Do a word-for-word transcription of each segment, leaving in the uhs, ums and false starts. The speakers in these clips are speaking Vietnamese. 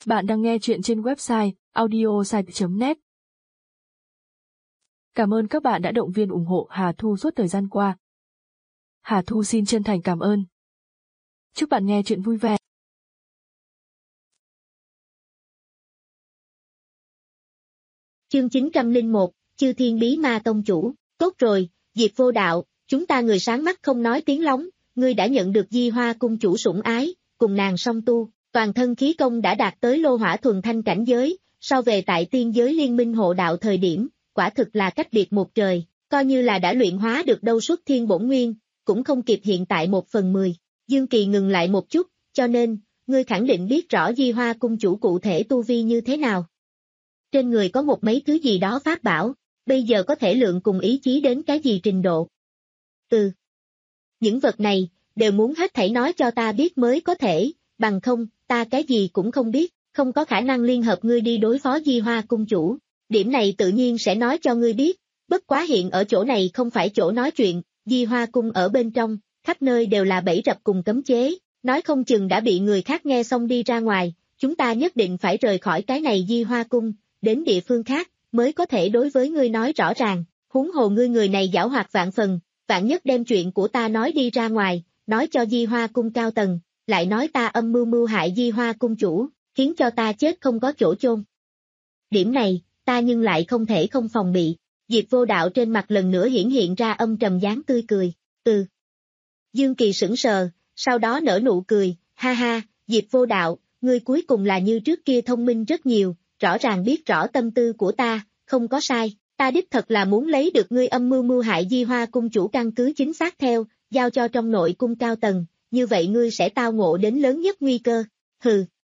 Bạn đang nghe chuyện trên website audiosite chấm net. Cảm ơn các bạn đã động viên ủng hộ Hà Thu suốt thời gian qua. Hà Thu xin chân thành cảm ơn. Chúc bạn nghe chuyện vui vẻ. Chương chín trăm lẻ một, Chư Thiên Bí Ma Tông Chủ. Tốt rồi, Diệp Vô Đạo, chúng ta người sáng mắt không nói tiếng lóng, ngươi đã nhận được Di Hoa cung chủ sủng ái, cùng nàng song tu, toàn thân khí công đã đạt tới lô hỏa thuần thanh cảnh giới, so về tại tiên giới liên minh hộ đạo thời điểm, quả thực là cách biệt một trời, coi như là đã luyện hóa được đâu xuất thiên bổn nguyên, cũng không kịp hiện tại một phần mười. Dương Kỳ ngừng lại một chút, cho nên, ngươi khẳng định biết rõ Di Hoa cung chủ cụ thể tu vi như thế nào. Trên người có một mấy thứ gì đó pháp bảo, bây giờ có thể lượng cùng ý chí đến cái gì trình độ. Ừ. Những vật này, đều muốn hết thảy nói cho ta biết mới có thể, bằng không, ta cái gì cũng không biết, không có khả năng liên hợp ngươi đi đối phó Di Hoa cung chủ. Điểm này tự nhiên sẽ nói cho ngươi biết, bất quá hiện ở chỗ này không phải chỗ nói chuyện, Di Hoa cung ở bên trong, khắp nơi đều là bẫy rập cùng cấm chế, nói không chừng đã bị người khác nghe xong đi ra ngoài, chúng ta nhất định phải rời khỏi cái này Di Hoa cung, đến địa phương khác, mới có thể đối với ngươi nói rõ ràng, huống hồ ngươi người này giảo hoạt vạn phần, vạn nhất đem chuyện của ta nói đi ra ngoài, nói cho Di Hoa cung cao tầng, lại nói ta âm mưu mưu hại Di Hoa cung chủ, khiến cho ta chết không có chỗ chôn. Điểm này, ta nhưng lại không thể không phòng bị. Diệp Vô Đạo trên mặt lần nữa hiển hiện ra âm trầm dáng tươi cười, ừ. Dương Kỳ sững sờ, sau đó nở nụ cười, ha ha, Diệp Vô Đạo, ngươi cuối cùng là như trước kia thông minh rất nhiều, rõ ràng biết rõ tâm tư của ta, không có sai, ta đích thật là muốn lấy được ngươi âm mưu mưu hại Di Hoa cung chủ căn cứ chính xác theo, giao cho trong nội cung cao tầng, như vậy ngươi sẽ tao ngộ đến lớn nhất nguy cơ, hừ.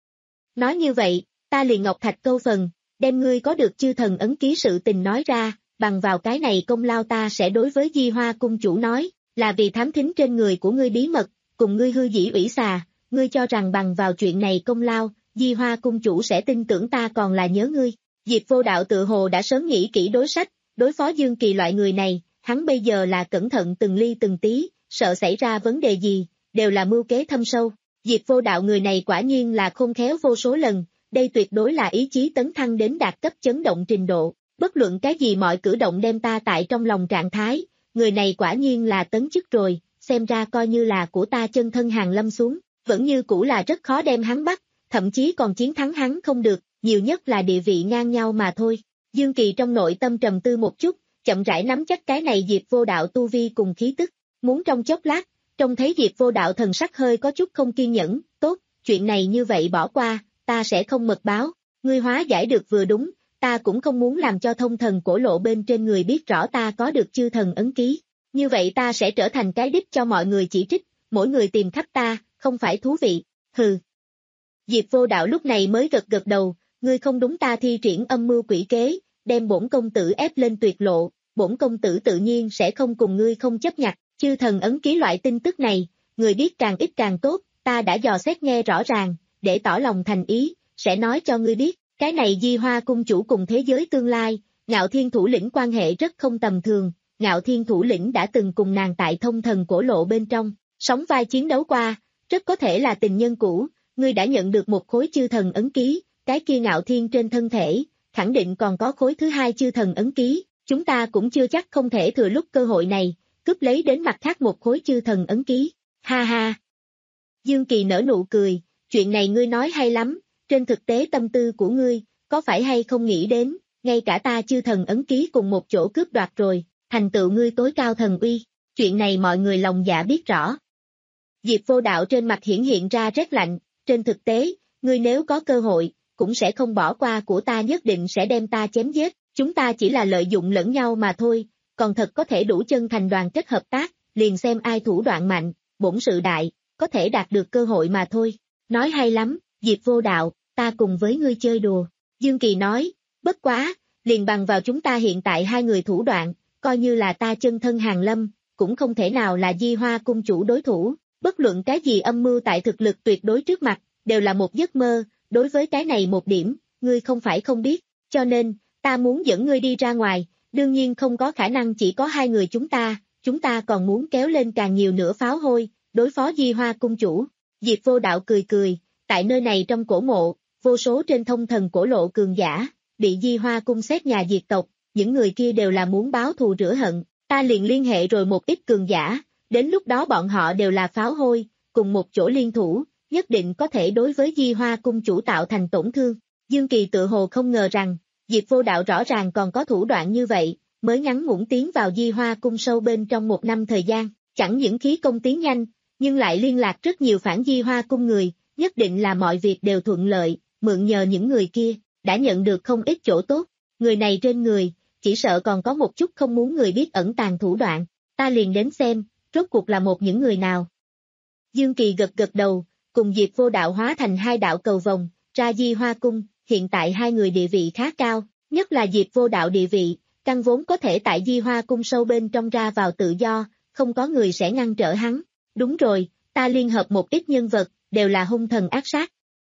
Nói như vậy, ta liền ngọc thạch câu phần, đem ngươi có được chư thần ấn ký sự tình nói ra, bằng vào cái này công lao ta sẽ đối với Di Hoa cung chủ nói, là vì thám thính trên người của ngươi bí mật, cùng ngươi hư dĩ ủy xà, ngươi cho rằng bằng vào chuyện này công lao, Di Hoa cung chủ sẽ tin tưởng ta còn là nhớ ngươi. Diệp Vô Đạo tự hồ đã sớm nghĩ kỹ đối sách, đối phó Dương Kỳ loại người này, hắn bây giờ là cẩn thận từng ly từng tí, sợ xảy ra vấn đề gì, đều là mưu kế thâm sâu. Diệp Vô Đạo người này quả nhiên là khôn khéo vô số lần, đây tuyệt đối là ý chí tấn thăng đến đạt cấp chấn động trình độ, bất luận cái gì mọi cử động đem ta tại trong lòng trạng thái, người này quả nhiên là tấn chức rồi, xem ra coi như là của ta chân thân hàng lâm xuống, vẫn như cũ là rất khó đem hắn bắt, thậm chí còn chiến thắng hắn không được, nhiều nhất là địa vị ngang nhau mà thôi. Dương Kỳ trong nội tâm trầm tư một chút, chậm rãi nắm chắc cái này Diệp Vô Đạo tu vi cùng khí tức, muốn trong chốc lát, trông thấy Diệp Vô Đạo thần sắc hơi có chút không kiên nhẫn, tốt, chuyện này như vậy bỏ qua, ta sẽ không mật báo, ngươi hóa giải được vừa đúng, ta cũng không muốn làm cho thông thần cổ lộ bên trên người biết rõ ta có được chư thần ấn ký, như vậy ta sẽ trở thành cái đích cho mọi người chỉ trích, mỗi người tìm khắp ta, không phải thú vị, hừ. Diệp Vô Đạo lúc này mới gật gật đầu, ngươi không đúng ta thi triển âm mưu quỷ kế, đem bổn công tử ép lên tuyệt lộ, bổn công tử tự nhiên sẽ không cùng ngươi không chấp nhặt, chư thần ấn ký loại tin tức này, người biết càng ít càng tốt, ta đã dò xét nghe rõ ràng, để tỏ lòng thành ý, sẽ nói cho ngươi biết, cái này Di Hoa cung chủ cùng thế giới tương lai, Ngạo Thiên thủ lĩnh quan hệ rất không tầm thường, Ngạo Thiên thủ lĩnh đã từng cùng nàng tại thông thần cổ lộ bên trong, sóng vai chiến đấu qua, rất có thể là tình nhân cũ, ngươi đã nhận được một khối chư thần ấn ký, cái kia Ngạo Thiên trên thân thể, khẳng định còn có khối thứ hai chư thần ấn ký, chúng ta cũng chưa chắc không thể thừa lúc cơ hội này, cướp lấy đến mặt khác một khối chư thần ấn ký, ha ha. Dương Kỳ nở nụ cười, chuyện này ngươi nói hay lắm, trên thực tế tâm tư của ngươi, có phải hay không nghĩ đến, ngay cả ta chư thần ấn ký cùng một chỗ cướp đoạt rồi, thành tựu ngươi tối cao thần uy, chuyện này mọi người lòng dạ biết rõ. Diệp Vô Đạo trên mặt hiển hiện ra rét lạnh, trên thực tế, ngươi nếu có cơ hội, cũng sẽ không bỏ qua của ta nhất định sẽ đem ta chém giết, chúng ta chỉ là lợi dụng lẫn nhau mà thôi, còn thật có thể đủ chân thành đoàn kết hợp tác, liền xem ai thủ đoạn mạnh, bổn sự đại, có thể đạt được cơ hội mà thôi. Nói hay lắm, Diệp Vô Đạo, ta cùng với ngươi chơi đùa. Dương Kỳ nói, bất quá, liền bằng vào chúng ta hiện tại hai người thủ đoạn, coi như là ta chân thân hàng lâm, cũng không thể nào là Di Hoa cung chủ đối thủ, bất luận cái gì âm mưu tại thực lực tuyệt đối trước mặt, đều là một giấc mơ, đối với cái này một điểm, ngươi không phải không biết, cho nên, ta muốn dẫn ngươi đi ra ngoài, đương nhiên không có khả năng chỉ có hai người chúng ta, chúng ta còn muốn kéo lên càng nhiều nữa pháo hôi, đối phó Di Hoa cung chủ. Diệp Vô Đạo cười cười, tại nơi này trong cổ mộ, vô số trên thông thần cổ lộ cường giả, bị Di Hoa cung xét nhà diệt tộc, những người kia đều là muốn báo thù rửa hận, ta liền liên hệ rồi một ít cường giả, đến lúc đó bọn họ đều là pháo hôi, cùng một chỗ liên thủ, nhất định có thể đối với Di Hoa cung chủ tạo thành tổn thương. Dương Kỳ tự hồ không ngờ rằng, Diệp Vô Đạo rõ ràng còn có thủ đoạn như vậy, mới ngắn ngủn tiến vào Di Hoa cung sâu bên trong một năm thời gian, chẳng những khí công tiến nhanh, nhưng lại liên lạc rất nhiều phản Di Hoa cung người, nhất định là mọi việc đều thuận lợi, mượn nhờ những người kia, đã nhận được không ít chỗ tốt, người này trên người, chỉ sợ còn có một chút không muốn người biết ẩn tàng thủ đoạn, ta liền đến xem, rốt cuộc là một những người nào. Dương Kỳ gật gật đầu, cùng Diệp Vô Đạo hóa thành hai đạo cầu vòng, ra Di Hoa cung, hiện tại hai người địa vị khá cao, nhất là Diệp Vô Đạo địa vị, căn vốn có thể tại Di Hoa cung sâu bên trong ra vào tự do, không có người sẽ ngăn trở hắn. Đúng rồi, ta liên hợp một ít nhân vật, đều là hung thần ác sát.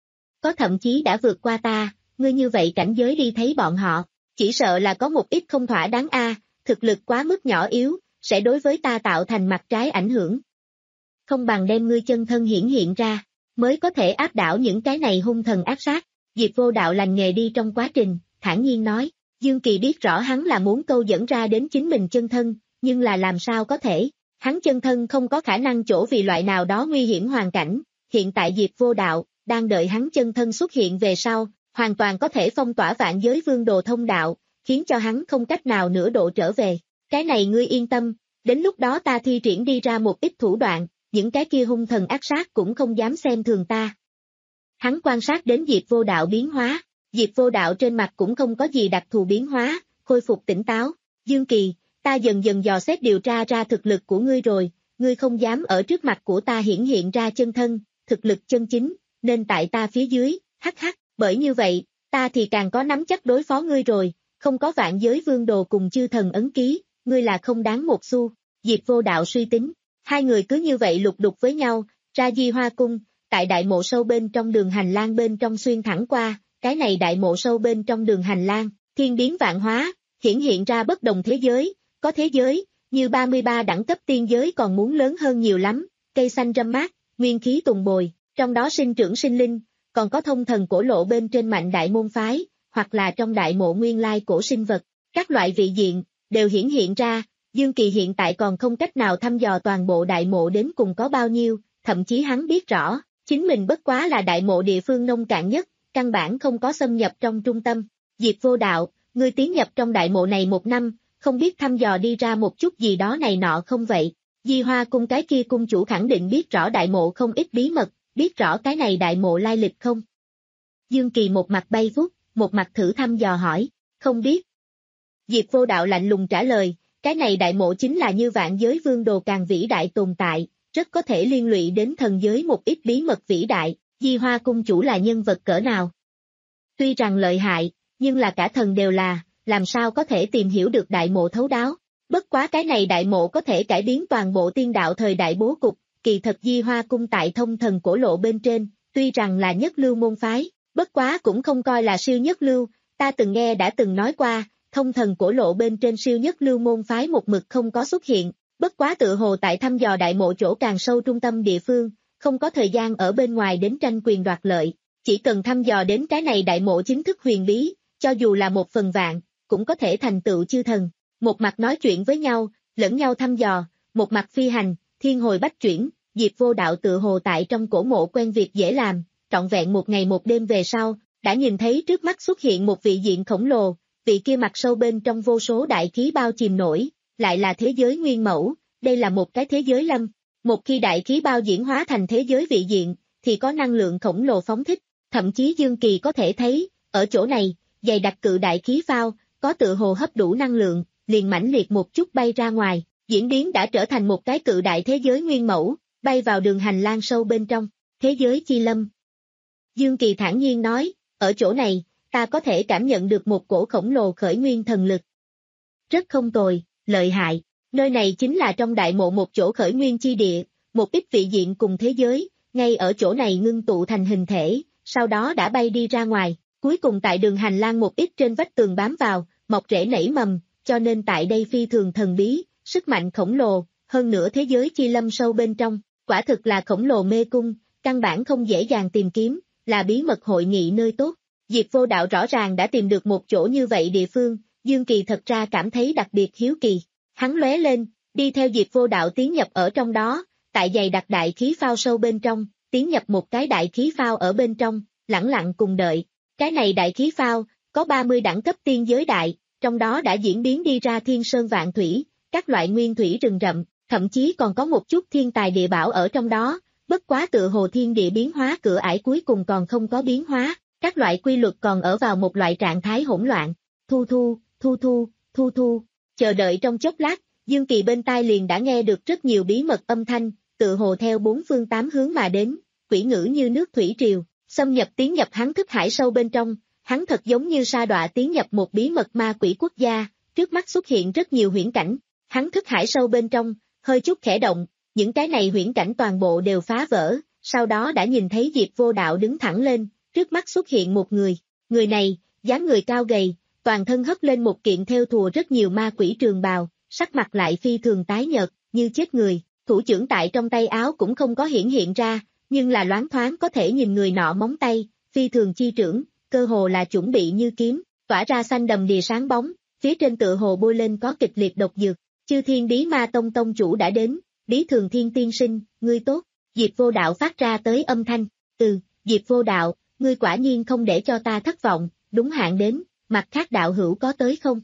Có thậm chí đã vượt qua ta, ngươi như vậy cảnh giới đi thấy bọn họ, chỉ sợ là có một ít không thỏa đáng a, thực lực quá mức nhỏ yếu, sẽ đối với ta tạo thành mặt trái ảnh hưởng. Không bằng đem ngươi chân thân hiển hiện ra, mới có thể áp đảo những cái này hung thần ác sát. Diệp Vô Đạo lành nghề đi trong quá trình, thản nhiên nói, Dương Kỳ biết rõ hắn là muốn câu dẫn ra đến chính mình chân thân, nhưng là làm sao có thể, hắn chân thân không có khả năng chỗ vì loại nào đó nguy hiểm hoàn cảnh, hiện tại Diệp Vô Đạo, đang đợi hắn chân thân xuất hiện về sau, hoàn toàn có thể phong tỏa vạn giới vương đồ thông đạo, khiến cho hắn không cách nào nữa độ trở về, cái này ngươi yên tâm, đến lúc đó ta thi triển đi ra một ít thủ đoạn, những cái kia hung thần ác sát cũng không dám xem thường ta. Hắn quan sát đến Diệp Vô Đạo biến hóa, Diệp Vô Đạo trên mặt cũng không có gì đặc thù biến hóa, khôi phục tỉnh táo, Dương Kỳ, ta dần dần dò xét điều tra ra thực lực của ngươi rồi, ngươi không dám ở trước mặt của ta hiển hiện ra chân thân, thực lực chân chính, nên tại ta phía dưới, hắc hắc, bởi như vậy, ta thì càng có nắm chắc đối phó ngươi rồi, không có vạn giới vương đồ cùng chư thần ấn ký, ngươi là không đáng một xu. Diệp Vô Đạo suy tính, hai người cứ như vậy lục đục với nhau, ra Di Hoa cung, tại đại mộ sâu bên trong đường hành lang bên trong xuyên thẳng qua, cái này đại mộ sâu bên trong đường hành lang, thiên biến vạn hóa, hiển hiện ra bất đồng thế giới, có thế giới, như ba mươi ba đẳng cấp tiên giới còn muốn lớn hơn nhiều lắm, cây xanh râm mát, nguyên khí tùng bồi, trong đó sinh trưởng sinh linh, còn có thông thần cổ lộ bên trên mạnh đại môn phái, hoặc là trong đại mộ nguyên lai cổ sinh vật, các loại vị diện, đều hiển hiện ra, Dương Kỳ hiện tại còn không cách nào thăm dò toàn bộ đại mộ đến cùng có bao nhiêu, thậm chí hắn biết rõ, chính mình bất quá là đại mộ địa phương nông cạn nhất, căn bản không có xâm nhập trong trung tâm. Diệp Vô Đạo, ngươi tiến nhập trong đại mộ này một năm, không biết thăm dò đi ra một chút gì đó này nọ không vậy? Di Hoa cung cái kia cung chủ khẳng định biết rõ đại mộ không ít bí mật, biết rõ cái này đại mộ lai lịch không? Dương Kỳ một mặt bay vút, một mặt thử thăm dò hỏi, không biết. Diệp Vô Đạo lạnh lùng trả lời, cái này đại mộ chính là như vạn giới vương đồ càng vĩ đại tồn tại, rất có thể liên lụy đến thần giới một ít bí mật vĩ đại, Di Hoa cung chủ là nhân vật cỡ nào. Tuy rằng lợi hại, nhưng là cả thần đều là, làm sao có thể tìm hiểu được đại mộ thấu đáo. Bất quá cái này đại mộ có thể cải biến toàn bộ tiên đạo thời đại bố cục, kỳ thật Di Hoa cung tại thông thần cổ lộ bên trên, tuy rằng là nhất lưu môn phái, bất quá cũng không coi là siêu nhất lưu, ta từng nghe đã từng nói qua, thông thần cổ lộ bên trên siêu nhất lưu môn phái một mực không có xuất hiện, bất quá tự hồ tại thăm dò đại mộ chỗ càng sâu trung tâm địa phương, không có thời gian ở bên ngoài đến tranh quyền đoạt lợi, chỉ cần thăm dò đến cái này đại mộ chính thức huyền bí, cho dù là một phần vạn, cũng có thể thành tựu chư thần. Một mặt nói chuyện với nhau, lẫn nhau thăm dò, một mặt phi hành, thiên hồi bách chuyển, Diệp Vô Đạo tự hồ tại trong cổ mộ quen việc dễ làm, trọn vẹn một ngày một đêm về sau, đã nhìn thấy trước mắt xuất hiện một vị diện khổng lồ, vị kia mặt sâu bên trong vô số đại khí bao chìm nổi, lại là thế giới nguyên mẫu, đây là một cái thế giới lâm. Một khi đại khí bao diễn hóa thành thế giới vị diện, thì có năng lượng khổng lồ phóng thích, thậm chí Dương Kỳ có thể thấy, ở chỗ này, dày đặc cự đại khí phao, có tự hồ hấp đủ năng lượng, liền mãnh liệt một chút bay ra ngoài, diễn biến đã trở thành một cái cự đại thế giới nguyên mẫu, bay vào đường hành lang sâu bên trong, thế giới chi lâm. Dương Kỳ thản nhiên nói, ở chỗ này, ta có thể cảm nhận được một cổ khổng lồ khởi nguyên thần lực. Rất không tồi, lợi hại, nơi này chính là trong đại mộ một chỗ khởi nguyên chi địa, một ít vị diện cùng thế giới, ngay ở chỗ này ngưng tụ thành hình thể, sau đó đã bay đi ra ngoài, cuối cùng tại đường hành lang một ít trên vách tường bám vào, mọc rễ nảy mầm, cho nên tại đây phi thường thần bí, sức mạnh khổng lồ, hơn nữa thế giới chi lâm sâu bên trong, quả thực là khổng lồ mê cung, căn bản không dễ dàng tìm kiếm, là bí mật hội nghị nơi tốt. Diệp Vô Đạo rõ ràng đã tìm được một chỗ như vậy địa phương, Dương Kỳ thật ra cảm thấy đặc biệt hiếu kỳ. Hắn lóe lên, đi theo Diệp Vô Đạo tiến nhập ở trong đó, tại dày đặt đại khí phao sâu bên trong, tiến nhập một cái đại khí phao ở bên trong, lẳng lặng cùng đợi. Cái này đại khí phao, có ba mươi đẳng cấp tiên giới đại, trong đó đã diễn biến đi ra thiên sơn vạn thủy, các loại nguyên thủy rừng rậm, thậm chí còn có một chút thiên tài địa bảo ở trong đó, bất quá tựa hồ thiên địa biến hóa cửa ải cuối cùng còn không có biến hóa, các loại quy luật còn ở vào một loại trạng thái hỗn loạn. Thu thu, thu thu, thu thu, chờ đợi trong chốc lát, Dương Kỳ bên tai liền đã nghe được rất nhiều bí mật âm thanh, tựa hồ theo bốn phương tám hướng mà đến, quỷ ngữ như nước thủy triều, xâm nhập tiến nhập hắn thức hải sâu bên trong, hắn thật giống như sa đọa tiến nhập một bí mật ma quỷ quốc gia, trước mắt xuất hiện rất nhiều huyễn cảnh, hắn thức hải sâu bên trong, hơi chút khẽ động, những cái này huyễn cảnh toàn bộ đều phá vỡ, sau đó đã nhìn thấy Diệp Vô Đạo đứng thẳng lên, trước mắt xuất hiện một người, người này, dáng người cao gầy, toàn thân hất lên một kiện thêu thùa rất nhiều ma quỷ trường bào, sắc mặt lại phi thường tái nhợt, như chết người, thủ trưởng tại trong tay áo cũng không có hiển hiện ra, nhưng là loáng thoáng có thể nhìn người nọ móng tay, phi thường chi trưởng, cơ hồ là chuẩn bị như kiếm, tỏa ra xanh đầm đìa sáng bóng, phía trên tựa hồ bôi lên có kịch liệt độc dược. Chư Thiên Bí Ma Tông tông chủ đã đến, Bí Thường Thiên tiên sinh, ngươi tốt. Diệp Vô Đạo phát ra tới âm thanh, từ, Diệp Vô Đạo, ngươi quả nhiên không để cho ta thất vọng, đúng hạn đến, mặt khác đạo hữu có tới không?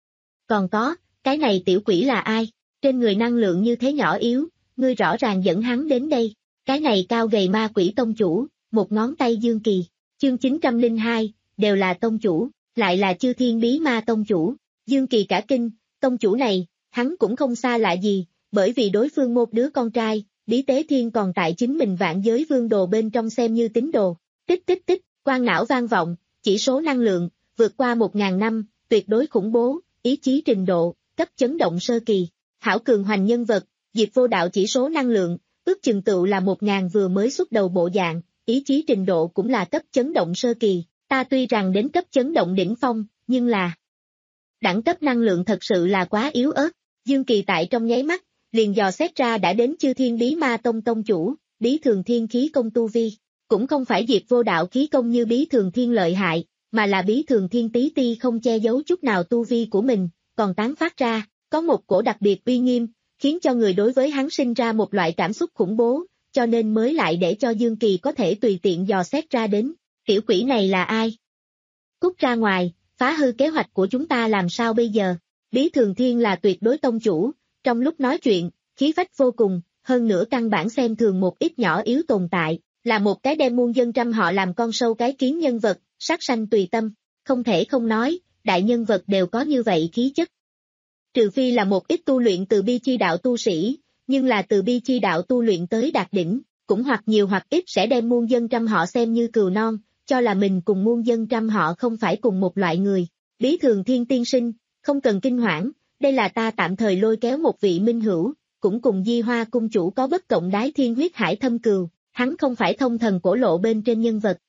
Còn có, cái này tiểu quỷ là ai? Trên người năng lượng như thế nhỏ yếu, ngươi rõ ràng dẫn hắn đến đây. Cái này cao gầy ma quỷ tông chủ, một ngón tay Dương Kỳ, chương chín trăm lẻ hai, đều là tông chủ, lại là Chư Thiên Bí Ma tông chủ. Dương Kỳ cả kinh, tông chủ này, hắn cũng không xa lạ gì, bởi vì đối phương một đứa con trai, Bí Tế Thiên còn tại chính mình vạn giới vương đồ bên trong xem như tín đồ. Tích tích tích, quang não vang vọng, chỉ số năng lượng, vượt qua một ngàn năm, tuyệt đối khủng bố, ý chí trình độ, cấp chấn động sơ kỳ. Hảo cường hoành nhân vật, Diệp Vô Đạo chỉ số năng lượng, ước chừng tựu là một ngàn vừa mới xuất đầu bộ dạng, ý chí trình độ cũng là cấp chấn động sơ kỳ, ta tuy rằng đến cấp chấn động đỉnh phong, nhưng là đẳng cấp năng lượng thật sự là quá yếu ớt. Dương Kỳ tại trong nháy mắt, liền dò xét ra đã đến Chư Thiên Bí Ma Tông tông chủ, Bí Thường Thiên khí công tu vi, cũng không phải Diệp Vô Đạo khí công như Bí Thường Thiên lợi hại, mà là Bí Thường Thiên tí ti không che giấu chút nào tu vi của mình, còn tán phát ra, có một cổ đặc biệt uy nghiêm, khiến cho người đối với hắn sinh ra một loại cảm xúc khủng bố, cho nên mới lại để cho Dương Kỳ có thể tùy tiện dò xét ra đến, tiểu quỷ này là ai? Cút ra ngoài, phá hư kế hoạch của chúng ta làm sao bây giờ? Bí Thường Thiên là tuyệt đối tông chủ, trong lúc nói chuyện, khí phách vô cùng, hơn nữa căn bản xem thường một ít nhỏ yếu tồn tại, là một cái đem muôn dân trăm họ làm con sâu cái kiến nhân vật, sát sanh tùy tâm, không thể không nói, đại nhân vật đều có như vậy khí chất. Trừ phi là một ít tu luyện từ bi chi đạo tu sĩ, nhưng là từ bi chi đạo tu luyện tới đạt đỉnh, cũng hoặc nhiều hoặc ít sẽ đem muôn dân trăm họ xem như cừu non, cho là mình cùng muôn dân trăm họ không phải cùng một loại người. Bí Thường Thiên tiên sinh, không cần kinh hoảng, đây là ta tạm thời lôi kéo một vị minh hữu, cũng cùng Di Hoa cung chủ có bất cộng đái thiên huyết hải thâm cừu, hắn không phải thông thần cổ lộ bên trên nhân vật,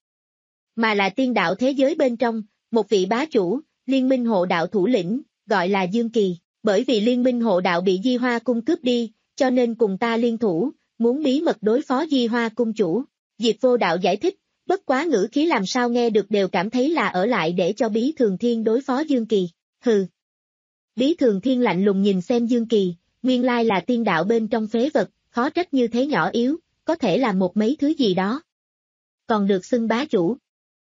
mà là tiên đạo thế giới bên trong, một vị bá chủ, liên minh hộ đạo thủ lĩnh, gọi là Dương Kỳ, bởi vì liên minh hộ đạo bị Di Hoa cung cướp đi, cho nên cùng ta liên thủ, muốn bí mật đối phó Di Hoa cung chủ. Diệp Vô Đạo giải thích, bất quá ngữ khí làm sao nghe được đều cảm thấy là ở lại để cho Bí Thường Thiên đối phó Dương Kỳ, hừ. Bí Thường Thiên lạnh lùng nhìn xem Dương Kỳ, nguyên lai là tiên đạo bên trong phế vật, khó trách như thế nhỏ yếu, có thể là một mấy thứ gì đó. Còn được xưng bá chủ.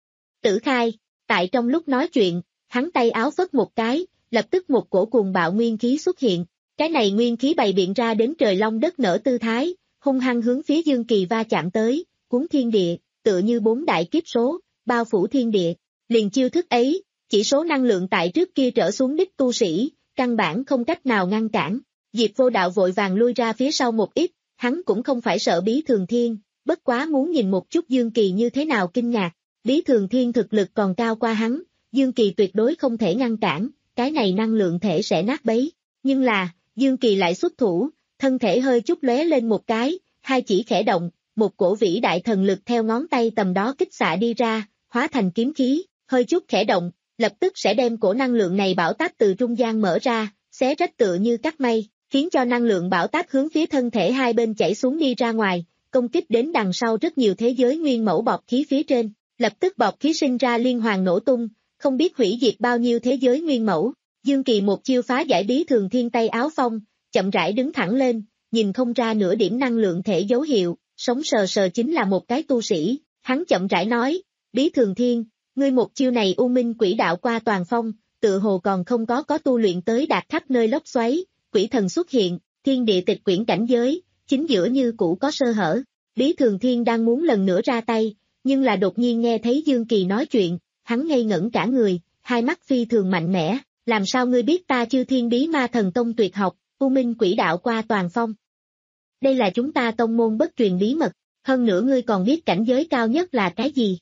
Tử Khai, tại trong lúc nói chuyện, hắn tay áo phất một cái, lập tức một cổ cuồng bạo nguyên khí xuất hiện, cái này nguyên khí bày biện ra đến trời long đất nở tư thái, hung hăng hướng phía Dương Kỳ va chạm tới, cuốn thiên địa, tựa như bốn đại kiếp số, bao phủ thiên địa, liền chiêu thức ấy, chỉ số năng lượng tại trước kia trở xuống đích tu sĩ, căn bản không cách nào ngăn cản. Diệp Vô Đạo vội vàng lui ra phía sau một ít, hắn cũng không phải sợ Bí Thường Thiên, bất quá muốn nhìn một chút Dương Kỳ như thế nào kinh ngạc. Bí Thường Thiên thực lực còn cao qua hắn, Dương Kỳ tuyệt đối không thể ngăn cản, cái này năng lượng thể sẽ nát bấy. Nhưng là, Dương Kỳ lại xuất thủ, thân thể hơi chút lóe lên một cái, hai chỉ khẽ động, một cổ vĩ đại thần lực theo ngón tay tầm đó kích xạ đi ra, hóa thành kiếm khí, hơi chút khẽ động, lập tức sẽ đem cổ năng lượng này bão táp từ trung gian mở ra, xé rách tựa như cắt mây, khiến cho năng lượng bão táp hướng phía thân thể hai bên chảy xuống đi ra ngoài, công kích đến đằng sau rất nhiều thế giới nguyên mẫu bọt khí phía trên. lập tức bọt khí sinh ra liên hoàn nổ tung, không biết hủy diệt bao nhiêu thế giới nguyên mẫu. Dương Kỳ một chiêu phá giải Bí Thường Thiên tay áo phong, chậm rãi đứng thẳng lên, nhìn không ra nửa điểm năng lượng thể dấu hiệu, sống sờ sờ chính là một cái tu sĩ. Hắn chậm rãi nói, Bí Thường Thiên, ngươi một chiêu này U Minh Quỷ Đạo qua toàn phong, tự hồ còn không có có tu luyện tới đạt khắp nơi lốc xoáy, quỷ thần xuất hiện, thiên địa tịch quyển cảnh giới, chính giữa như cũ có sơ hở. Bí Thường Thiên đang muốn lần nữa ra tay, nhưng là đột nhiên nghe thấy Dương Kỳ nói chuyện, hắn ngây ngẩn cả người, hai mắt phi thường mạnh mẽ, làm sao ngươi biết ta Chư Thiên Bí Ma Thần Tông tuyệt học, U Minh Quỷ Đạo qua toàn phong? Đây là chúng ta tông môn bất truyền bí mật, hơn nữa ngươi còn biết cảnh giới cao nhất là cái gì?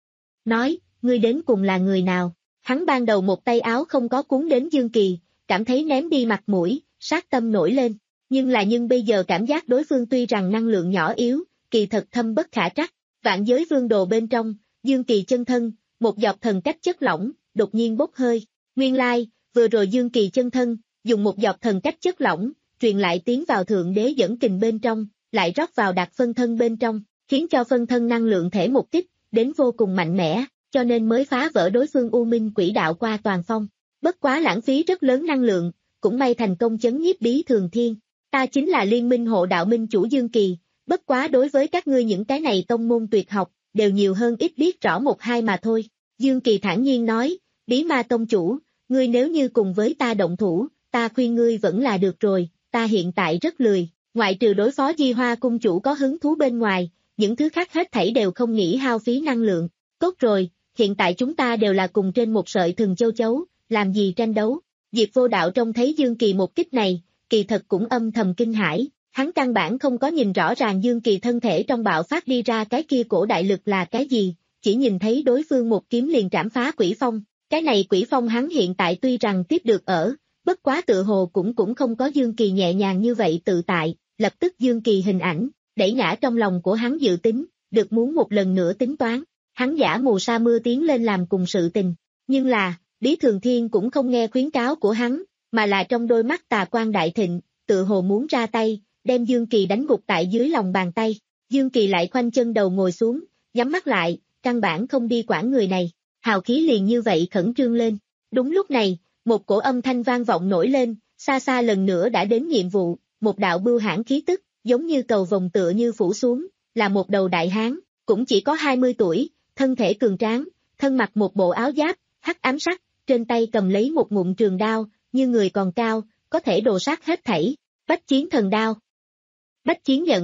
Nói, ngươi đến cùng là người nào? Hắn ban đầu một tay áo không có cuốn đến Dương Kỳ, cảm thấy ném đi mặt mũi, sát tâm nổi lên, nhưng là nhưng bây giờ cảm giác đối phương tuy rằng năng lượng nhỏ yếu, kỳ thật thâm bất khả trắc. Vạn giới vương đồ bên trong, Dương Kỳ chân thân, một giọt thần cách chất lỏng, đột nhiên bốc hơi. Nguyên lai, vừa rồi Dương Kỳ chân thân, dùng một giọt thần cách chất lỏng, truyền lại tiến vào thượng đế dẫn kình bên trong, lại rót vào đạt phân thân bên trong, khiến cho phân thân năng lượng thể một kích, đến vô cùng mạnh mẽ, cho nên mới phá vỡ đối phương U Minh Quỷ Đạo qua toàn phong. Bất quá lãng phí rất lớn năng lượng, cũng may thành công chấn nhiếp Bí Thường Thiên. Ta chính là Liên Minh Hộ Đạo Minh chủ Dương Kỳ, bất quá đối với các ngươi những cái này tông môn tuyệt học, đều nhiều hơn ít biết rõ một hai mà thôi. Dương Kỳ thản nhiên nói, Bí Ma Tông chủ, ngươi nếu như cùng với ta động thủ, ta khuyên ngươi vẫn là được rồi, ta hiện tại rất lười, ngoại trừ đối phó Di Hoa cung chủ có hứng thú bên ngoài, những thứ khác hết thảy đều không nghĩ hao phí năng lượng. Tốt rồi, hiện tại chúng ta đều là cùng trên một sợi thừng châu chấu, làm gì tranh đấu? Diệp Vô Đạo trông thấy Dương Kỳ một kích này, kỳ thật cũng âm thầm kinh hãi, hắn căn bản không có nhìn rõ ràng Dương Kỳ thân thể trong bạo phát đi ra cái kia cổ đại lực là cái gì, chỉ nhìn thấy đối phương một kiếm liền trảm phá quỷ phong, cái này quỷ phong hắn hiện tại tuy rằng tiếp được ở, bất quá tự hồ cũng cũng không có Dương Kỳ nhẹ nhàng như vậy tự tại, lập tức Dương Kỳ hình ảnh, đẩy ngã trong lòng của hắn dự tính, được muốn một lần nữa tính toán, hắn giả mù sa mưa tiến lên làm cùng sự tình, nhưng là, Bí Thường Thiên cũng không nghe khuyến cáo của hắn, mà là trong đôi mắt tà quang đại thịnh, tự hồ muốn ra tay, đem Dương Kỳ đánh gục tại dưới lòng bàn tay. Dương Kỳ lại khoanh chân đầu ngồi xuống, nhắm mắt lại, căn bản không đi quản người này, hào khí liền như vậy khẩn trương lên. Đúng lúc này, một cổ âm thanh vang vọng nổi lên, xa xa lần nữa đã đến nhiệm vụ, một đạo bưu hãn khí tức, giống như cầu vồng tựa như phủ xuống, là một đầu đại hán, cũng chỉ có hai mươi tuổi, thân thể cường tráng, thân mặc một bộ áo giáp, hắc ám sắc, trên tay cầm lấy một ngụm trường đao, như người còn cao, có thể đồ sát hết thảy. Bách Chiến Thần Đao. Bách Chiến Nhận.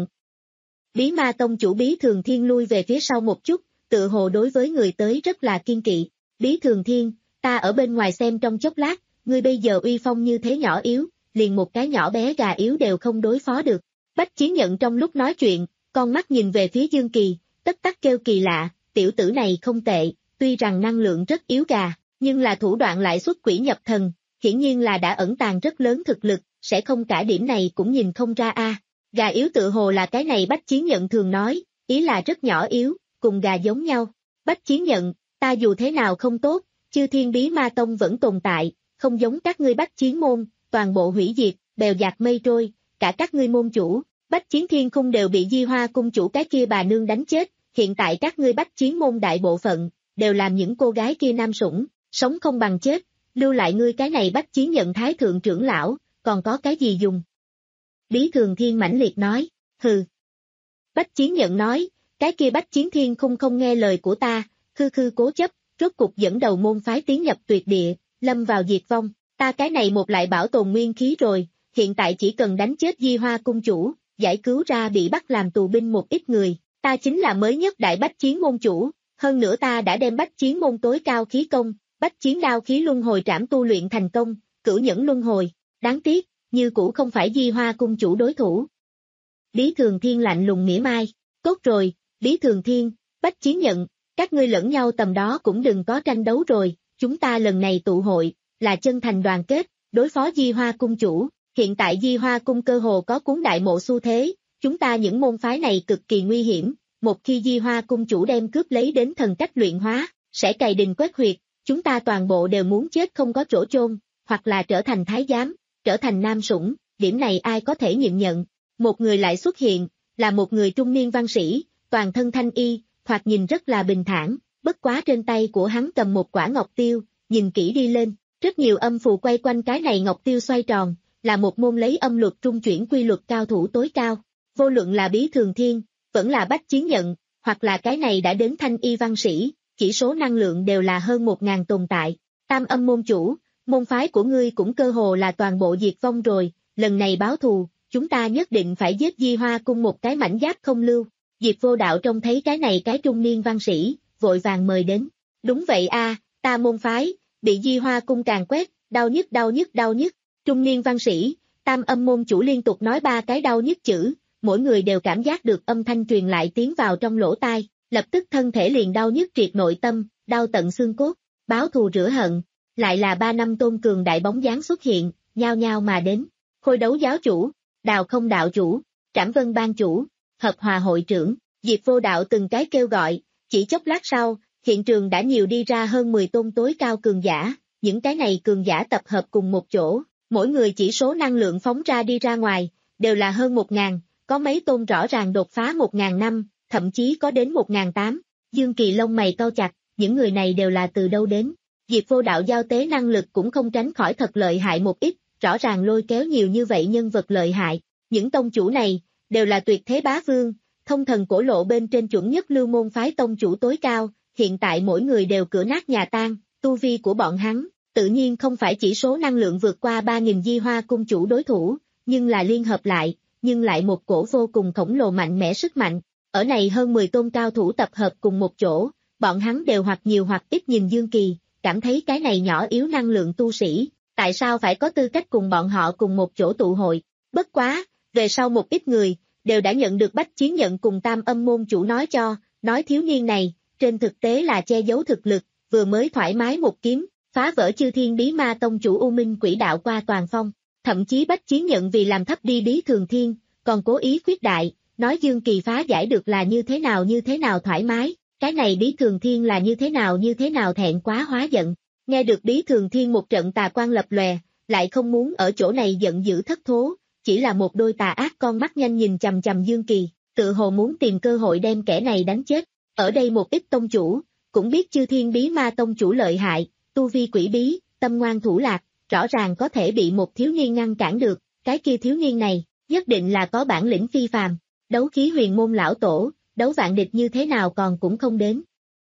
Bí Ma Tông chủ Bí Thường Thiên lui về phía sau một chút, tự hồ đối với người tới rất là kiên kỵ. Bí Thường Thiên, ta ở bên ngoài xem trong chốc lát, ngươi bây giờ uy phong như thế nhỏ yếu, liền một cái nhỏ bé gà yếu đều không đối phó được. Bách Chiến Nhận trong lúc nói chuyện, con mắt nhìn về phía Dương Kỳ, tất tắc kêu kỳ lạ, tiểu tử này không tệ, tuy rằng năng lượng rất yếu gà, nhưng là thủ đoạn lại xuất quỷ nhập thần, hiển nhiên là đã ẩn tàng rất lớn thực lực, sẽ không cả điểm này cũng nhìn không ra a. À. Gà yếu tự hồ là cái này Bách Chiến Nhận thường nói, ý là rất nhỏ yếu, cùng gà giống nhau. Bách Chiến Nhận, ta dù thế nào không tốt, Chư Thiên Bí Ma Tông vẫn tồn tại, không giống các ngươi Bách Chiến môn, toàn bộ hủy diệt, bèo dạt mây trôi, cả các ngươi môn chủ, Bách Chiến Thiên Khung đều bị Di Hoa cung chủ cái kia bà nương đánh chết, hiện tại các ngươi Bách Chiến môn đại bộ phận, đều làm những cô gái kia nam sủng, sống không bằng chết, lưu lại ngươi cái này Bách Chiến Nhận thái thượng trưởng lão, còn có cái gì dùng? Bí Thường Thiên mãnh liệt nói, hừ. Bách Chiến Nhận nói, cái kia Bách Chiến Thiên Khung không nghe lời của ta, khư khư cố chấp, rốt cục dẫn đầu môn phái tiến nhập tuyệt địa, lâm vào diệt vong, ta cái này một lại bảo tồn nguyên khí rồi, hiện tại chỉ cần đánh chết Di Hoa cung chủ, giải cứu ra bị bắt làm tù binh một ít người, ta chính là mới nhất đại Bách Chiến môn chủ, hơn nữa ta đã đem Bách Chiến môn tối cao khí công, Bách Chiến đao khí luân hồi trảm tu luyện thành công, cửu nhẫn luân hồi, đáng tiếc, như cũ không phải Di Hoa cung chủ đối thủ. Bí Thường Thiên lạnh lùng mỉa mai, tốt rồi, Bí Thường Thiên, Bách Chiến Nhận, các ngươi lẫn nhau tầm đó cũng đừng có tranh đấu rồi, chúng ta lần này tụ hội, là chân thành đoàn kết, đối phó Di Hoa cung chủ, hiện tại Di Hoa cung cơ hồ có cuốn đại mộ xu thế, chúng ta những môn phái này cực kỳ nguy hiểm, một khi Di Hoa cung chủ đem cướp lấy đến thần cách luyện hóa, sẽ cày đình quét huyệt, chúng ta toàn bộ đều muốn chết không có chỗ chôn, hoặc là trở thành thái giám, trở thành nam sủng, điểm này ai có thể nhịn nhận. Một người lại xuất hiện, là một người trung niên văn sĩ, toàn thân thanh y, thoạt nhìn rất là bình thản, bất quá trên tay của hắn cầm một quả ngọc tiêu, nhìn kỹ đi lên, rất nhiều âm phù quay quanh cái này ngọc tiêu xoay tròn, là một môn lấy âm luật trung chuyển quy luật cao thủ tối cao, vô luận là bí thường thiên, vẫn là bách chiến nhận, hoặc là cái này đã đến thanh y văn sĩ, chỉ số năng lượng đều là hơn một ngàn tồn tại, tam âm môn chủ, môn phái của ngươi cũng cơ hồ là toàn bộ diệt vong rồi, lần này báo thù, chúng ta nhất định phải giết Di Hoa cung một cái mảnh giáp không lưu. Diệp Vô Đạo trông thấy cái này cái trung niên văn sĩ, vội vàng mời đến. Đúng vậy a, ta môn phái, bị Di Hoa cung càn quét, đau nhức đau nhức đau nhức. Trung niên văn sĩ, tam âm môn chủ liên tục nói ba cái đau nhức chữ, mỗi người đều cảm giác được âm thanh truyền lại tiến vào trong lỗ tai, lập tức thân thể liền đau nhức triệt nội tâm, đau tận xương cốt, báo thù rửa hận. Lại là ba năm tôn cường đại bóng dáng xuất hiện, nhao nhao mà đến. Khôi đấu giáo chủ, Đào Không đạo chủ, Trảm Vân ban chủ, Hợp Hòa hội trưởng, Diệp Vô Đạo từng cái kêu gọi, chỉ chốc lát sau, hiện trường đã nhiều đi ra hơn mười tôn tối cao cường giả, những cái này cường giả tập hợp cùng một chỗ, mỗi người chỉ số năng lượng phóng ra đi ra ngoài, đều là hơn một ngàn, có mấy tôn rõ ràng đột phá một ngàn năm, thậm chí có đến một ngàn tám. Dương Kỳ lông mày cau chặt, những người này đều là từ đâu đến? Diệp Vô Đạo giao tế năng lực cũng không tránh khỏi thật lợi hại một ít, rõ ràng lôi kéo nhiều như vậy nhân vật lợi hại. Những tông chủ này, đều là tuyệt thế bá vương, thông thần cổ lộ bên trên chuẩn nhất lưu môn phái tông chủ tối cao, hiện tại mỗi người đều cửa nát nhà tan, tu vi của bọn hắn, tự nhiên không phải chỉ số năng lượng vượt qua ba nghìn Di Hoa cung chủ đối thủ, nhưng là liên hợp lại, nhưng lại một cổ vô cùng khổng lồ mạnh mẽ sức mạnh. Ở này hơn mười tôn cao thủ tập hợp cùng một chỗ, bọn hắn đều hoặc nhiều hoặc ít nhìn Dương Kỳ, cảm thấy cái này nhỏ yếu năng lượng tu sĩ, tại sao phải có tư cách cùng bọn họ cùng một chỗ tụ hội. Bất quá, về sau một ít người, đều đã nhận được bách chiến nhận cùng tam âm môn chủ nói cho, nói thiếu niên này, trên thực tế là che giấu thực lực, vừa mới thoải mái một kiếm, phá vỡ chư thiên bí ma tông chủ U Minh quỷ đạo qua toàn phong, thậm chí bách chiến nhận vì làm thấp đi bí thường thiên, còn cố ý khuyết đại, nói Dương Kỳ phá giải được là như thế nào như thế nào thoải mái, cái này bí thường thiên là như thế nào như thế nào thẹn quá hóa giận. Nghe được bí thường thiên một trận tà quan lập lòe, lại không muốn ở chỗ này giận dữ thất thố, chỉ là một đôi tà ác con mắt nhanh nhìn chằm chằm Dương Kỳ, tự hồ muốn tìm cơ hội đem kẻ này đánh chết. Ở đây một ít tông chủ, cũng biết chư thiên bí ma tông chủ lợi hại, tu vi quỷ bí, tâm ngoan thủ lạc, rõ ràng có thể bị một thiếu niên ngăn cản được, cái kia thiếu niên này, nhất định là có bản lĩnh phi phàm, đấu khí huyền môn lão tổ, đấu vạn địch như thế nào còn cũng không đến.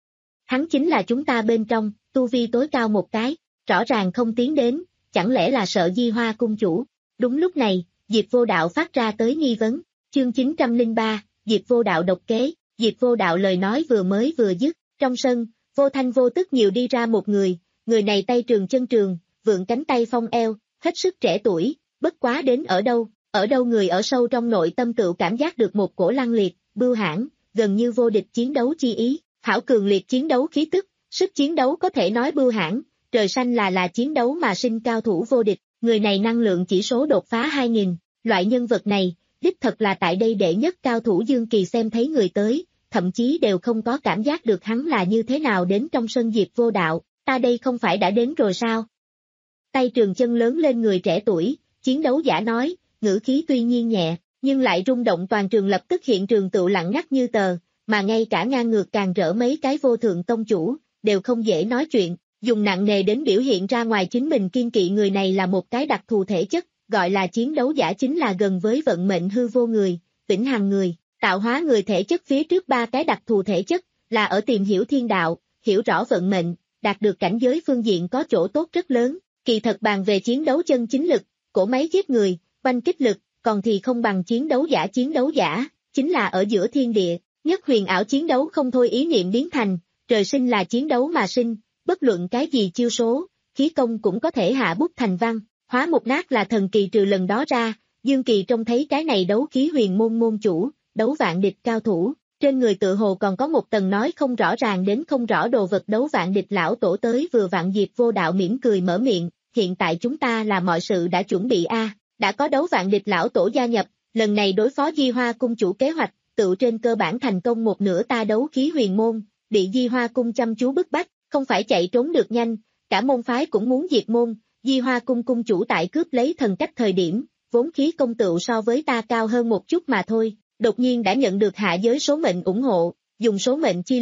Hắn chính là chúng ta bên trong, tu vi tối cao một cái, rõ ràng không tiến đến, chẳng lẽ là sợ Di Hoa cung chủ. Đúng lúc này, Diệp Vô Đạo phát ra tới nghi vấn, chương chín trăm lẻ ba, Diệp Vô Đạo độc kế, Diệp Vô Đạo lời nói vừa mới vừa dứt, trong sân, vô thanh vô tức nhiều đi ra một người, người này tay trường chân trường, vượng cánh tay phong eo, hết sức trẻ tuổi, bất quá đến ở đâu, ở đâu người ở sâu trong nội tâm tự cảm giác được một cổ lăng liệt, bưu hãn, gần như vô địch chiến đấu chi ý, hảo cường liệt chiến đấu khí tức, sức chiến đấu có thể nói bưu hãn, trời xanh là là chiến đấu mà sinh cao thủ vô địch, người này năng lượng chỉ số đột phá hai nghìn, loại nhân vật này, đích thật là tại đây đệ nhất cao thủ Dương Kỳ xem thấy người tới, thậm chí đều không có cảm giác được hắn là như thế nào đến trong sân Diệp Vô Đạo, ta đây không phải đã đến rồi sao? Tay trường chân lớn lên người trẻ tuổi, chiến đấu giả nói, ngữ khí tuy nhiên nhẹ, nhưng lại rung động toàn trường, lập tức hiện trường tựu lặng ngắt như tờ, mà ngay cả ngang ngược càng rỡ mấy cái vô thượng tông chủ, đều không dễ nói chuyện, dùng nặng nề đến biểu hiện ra ngoài chính mình kiên kỵ người này là một cái đặc thù thể chất, gọi là chiến đấu giả chính là gần với vận mệnh hư vô người, vĩnh hằng người, tạo hóa người thể chất phía trước ba cái đặc thù thể chất, là ở tìm hiểu thiên đạo, hiểu rõ vận mệnh, đạt được cảnh giới phương diện có chỗ tốt rất lớn, kỳ thật bàn về chiến đấu chân chính lực, cổ máy giết người, quanh kích lực, còn thì không bằng chiến đấu giả chiến đấu giả, chính là ở giữa thiên địa, nhất huyền ảo chiến đấu không thôi ý niệm biến thành, trời sinh là chiến đấu mà sinh, bất luận cái gì chiêu số, khí công cũng có thể hạ bút thành văn, hóa một nát là thần kỳ trừ lần đó ra, Dương Kỳ trông thấy cái này đấu khí huyền môn môn chủ, đấu vạn địch cao thủ, trên người tự hồ còn có một tầng nói không rõ ràng đến không rõ đồ vật đấu vạn địch lão tổ tới vừa vạn Diệp Vô Đạo mỉm cười mở miệng, hiện tại chúng ta là mọi sự đã chuẩn bị a, đã có đấu vạn địch lão tổ gia nhập, lần này đối phó Di Hoa cung chủ kế hoạch, tự trên cơ bản thành công một nửa ta đấu khí huyền môn, bị Di Hoa cung chăm chú bức bách, không phải chạy trốn được nhanh, cả môn phái cũng muốn diệt môn, Di Hoa cung cung chủ tại cướp lấy thần cách thời điểm, vốn khí công tựu so với ta cao hơn một chút mà thôi, đột nhiên đã nhận được hạ giới số mệnh ủng hộ, dùng số mệnh chi lực,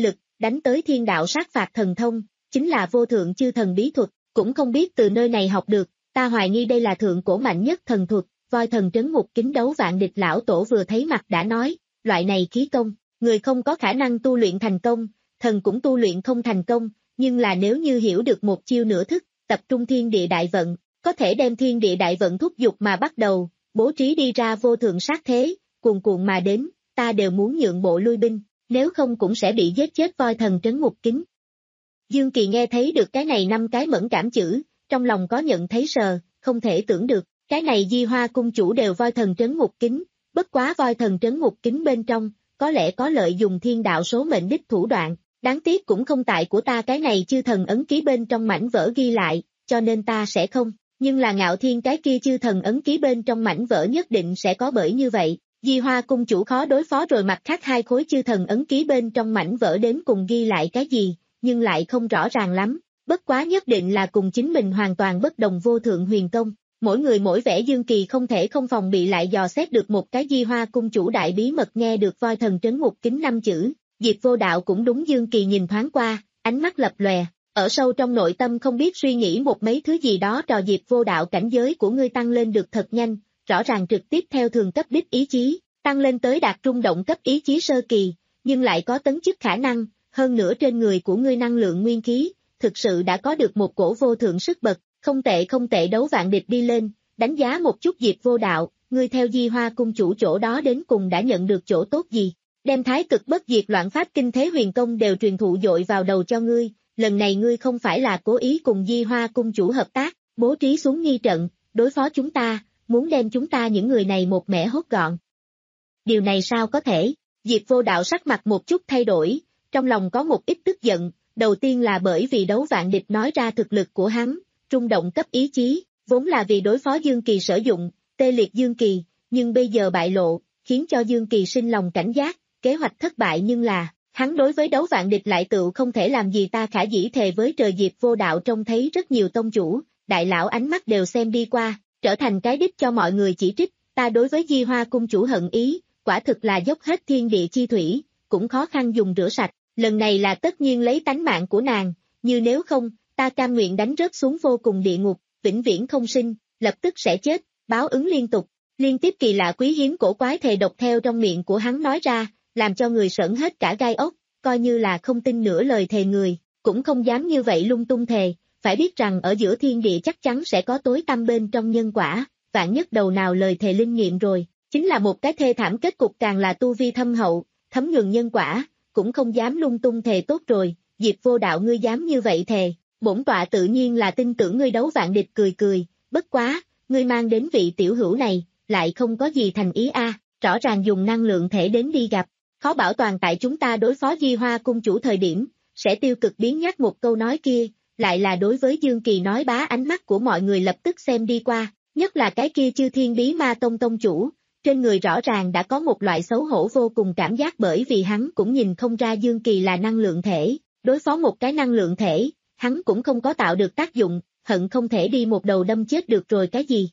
đánh tới thiên đạo sát phạt thần thông, chính là vô thượng chư thần bí thuật, cũng không biết từ nơi này học được, ta hoài nghi đây là thượng cổ mạnh nhất thần thuật, voi thần trấn ngục kính đấu vạn địch lão tổ vừa thấy mặt đã nói, loại này khí công, người không có khả năng tu luyện thành công, thần cũng tu luyện không thành công, nhưng là nếu như hiểu được một chiêu nửa thức, tập trung thiên địa đại vận, có thể đem thiên địa đại vận thúc giục mà bắt đầu, bố trí đi ra vô thượng sát thế, cuồn cuộn mà đến, ta đều muốn nhượng bộ lui binh, nếu không cũng sẽ bị giết chết voi thần trấn ngục kính. Dương Kỳ nghe thấy được cái này năm cái mẫn cảm chữ, trong lòng có nhận thấy sờ, không thể tưởng được, cái này Di Hoa cung chủ đều voi thần trấn ngục kính, bất quá voi thần trấn ngục kính bên trong, có lẽ có lợi dùng thiên đạo số mệnh đích thủ đoạn, đáng tiếc cũng không tại của ta cái này chư thần ấn ký bên trong mảnh vỡ ghi lại, cho nên ta sẽ không, nhưng là Ngạo Thiên cái kia chư thần ấn ký bên trong mảnh vỡ nhất định sẽ có, bởi như vậy, Di Hoa cung chủ khó đối phó rồi. Mặt khác hai khối chư thần ấn ký bên trong mảnh vỡ đến cùng ghi lại cái gì, nhưng lại không rõ ràng lắm, bất quá nhất định là cùng chính mình hoàn toàn bất đồng vô thượng huyền công. Mỗi người mỗi vẻ, Dương Kỳ không thể không phòng bị lại dò xét được một cái Di Hoa cung chủ đại bí mật. Nghe được voi thần trấn ngục kính năm chữ, Diệp Vô Đạo cũng đúng Dương Kỳ nhìn thoáng qua, ánh mắt lập lòe, ở sâu trong nội tâm không biết suy nghĩ một mấy thứ gì đó. Trò Diệp Vô Đạo, cảnh giới của ngươi tăng lên được thật nhanh, rõ ràng trực tiếp theo thường cấp đích ý chí, tăng lên tới đạt trung động cấp ý chí sơ kỳ, nhưng lại có tấn chức khả năng, hơn nữa trên người của ngươi năng lượng nguyên khí, thực sự đã có được một cổ vô thượng sức bật. Không tệ không tệ, đấu vạn địch đi lên, đánh giá một chút Diệp Vô Đạo, ngươi theo Di Hoa cung chủ chỗ đó đến cùng đã nhận được chỗ tốt gì? Đem thái cực bất diệt loạn pháp kinh thế huyền công đều truyền thụ dội vào đầu cho ngươi, lần này ngươi không phải là cố ý cùng Di Hoa cung chủ hợp tác, bố trí xuống nghi trận, đối phó chúng ta, muốn đem chúng ta những người này một mẻ hốt gọn. Điều này sao có thể? Diệp Vô Đạo sắc mặt một chút thay đổi, trong lòng có một ít tức giận, đầu tiên là bởi vì đấu vạn địch nói ra thực lực của hắn. Trung động cấp ý chí, vốn là vì đối phó Dương Kỳ sử dụng, tê liệt Dương Kỳ, nhưng bây giờ bại lộ, khiến cho Dương Kỳ sinh lòng cảnh giác, kế hoạch thất bại. Nhưng là, hắn đối với đấu vạn địch lại tự không thể làm gì. Ta khả dĩ thề với trời. Diệp Vô Đạo trông thấy rất nhiều tông chủ, đại lão ánh mắt đều xem đi qua, trở thành cái đích cho mọi người chỉ trích. Ta đối với Di Hoa cung chủ hận ý, quả thực là dốc hết thiên địa chi thủy, cũng khó khăn dùng rửa sạch, lần này là tất nhiên lấy tánh mạng của nàng, như nếu không, ta cam nguyện đánh rớt xuống vô cùng địa ngục, vĩnh viễn không sinh, lập tức sẽ chết, báo ứng liên tục, liên tiếp kỳ lạ quý hiếm cổ quái thề độc theo trong miệng của hắn nói ra, làm cho người sởn hết cả gai ốc, coi như là không tin nửa lời thề người, cũng không dám như vậy lung tung thề, phải biết rằng ở giữa thiên địa chắc chắn sẽ có tối tăm bên trong nhân quả, vạn nhất đầu nào lời thề linh nghiệm rồi, chính là một cái thê thảm kết cục. Càng là tu vi thâm hậu, thấm nhuần nhân quả, cũng không dám lung tung thề tốt rồi. Diệp Vô Đạo, ngươi dám như vậy thề? Bổn tọa tự nhiên là tin tưởng ngươi. Đấu vạn địch cười cười, bất quá, ngươi mang đến vị tiểu hữu này, lại không có gì thành ý a, rõ ràng dùng năng lượng thể đến đi gặp, khó bảo toàn tại chúng ta đối phó Di Hoa cung chủ thời điểm, sẽ tiêu cực biến nhắc một câu nói kia, lại là đối với Dương Kỳ nói. Bá, ánh mắt của mọi người lập tức xem đi qua, nhất là cái kia Chư Thiên Bí Ma Tông tông chủ, trên người rõ ràng đã có một loại xấu hổ vô cùng cảm giác, bởi vì hắn cũng nhìn không ra Dương Kỳ là năng lượng thể, đối phó một cái năng lượng thể. Hắn cũng không có tạo được tác dụng, hận không thể đi một đầu đâm chết được rồi. Cái gì?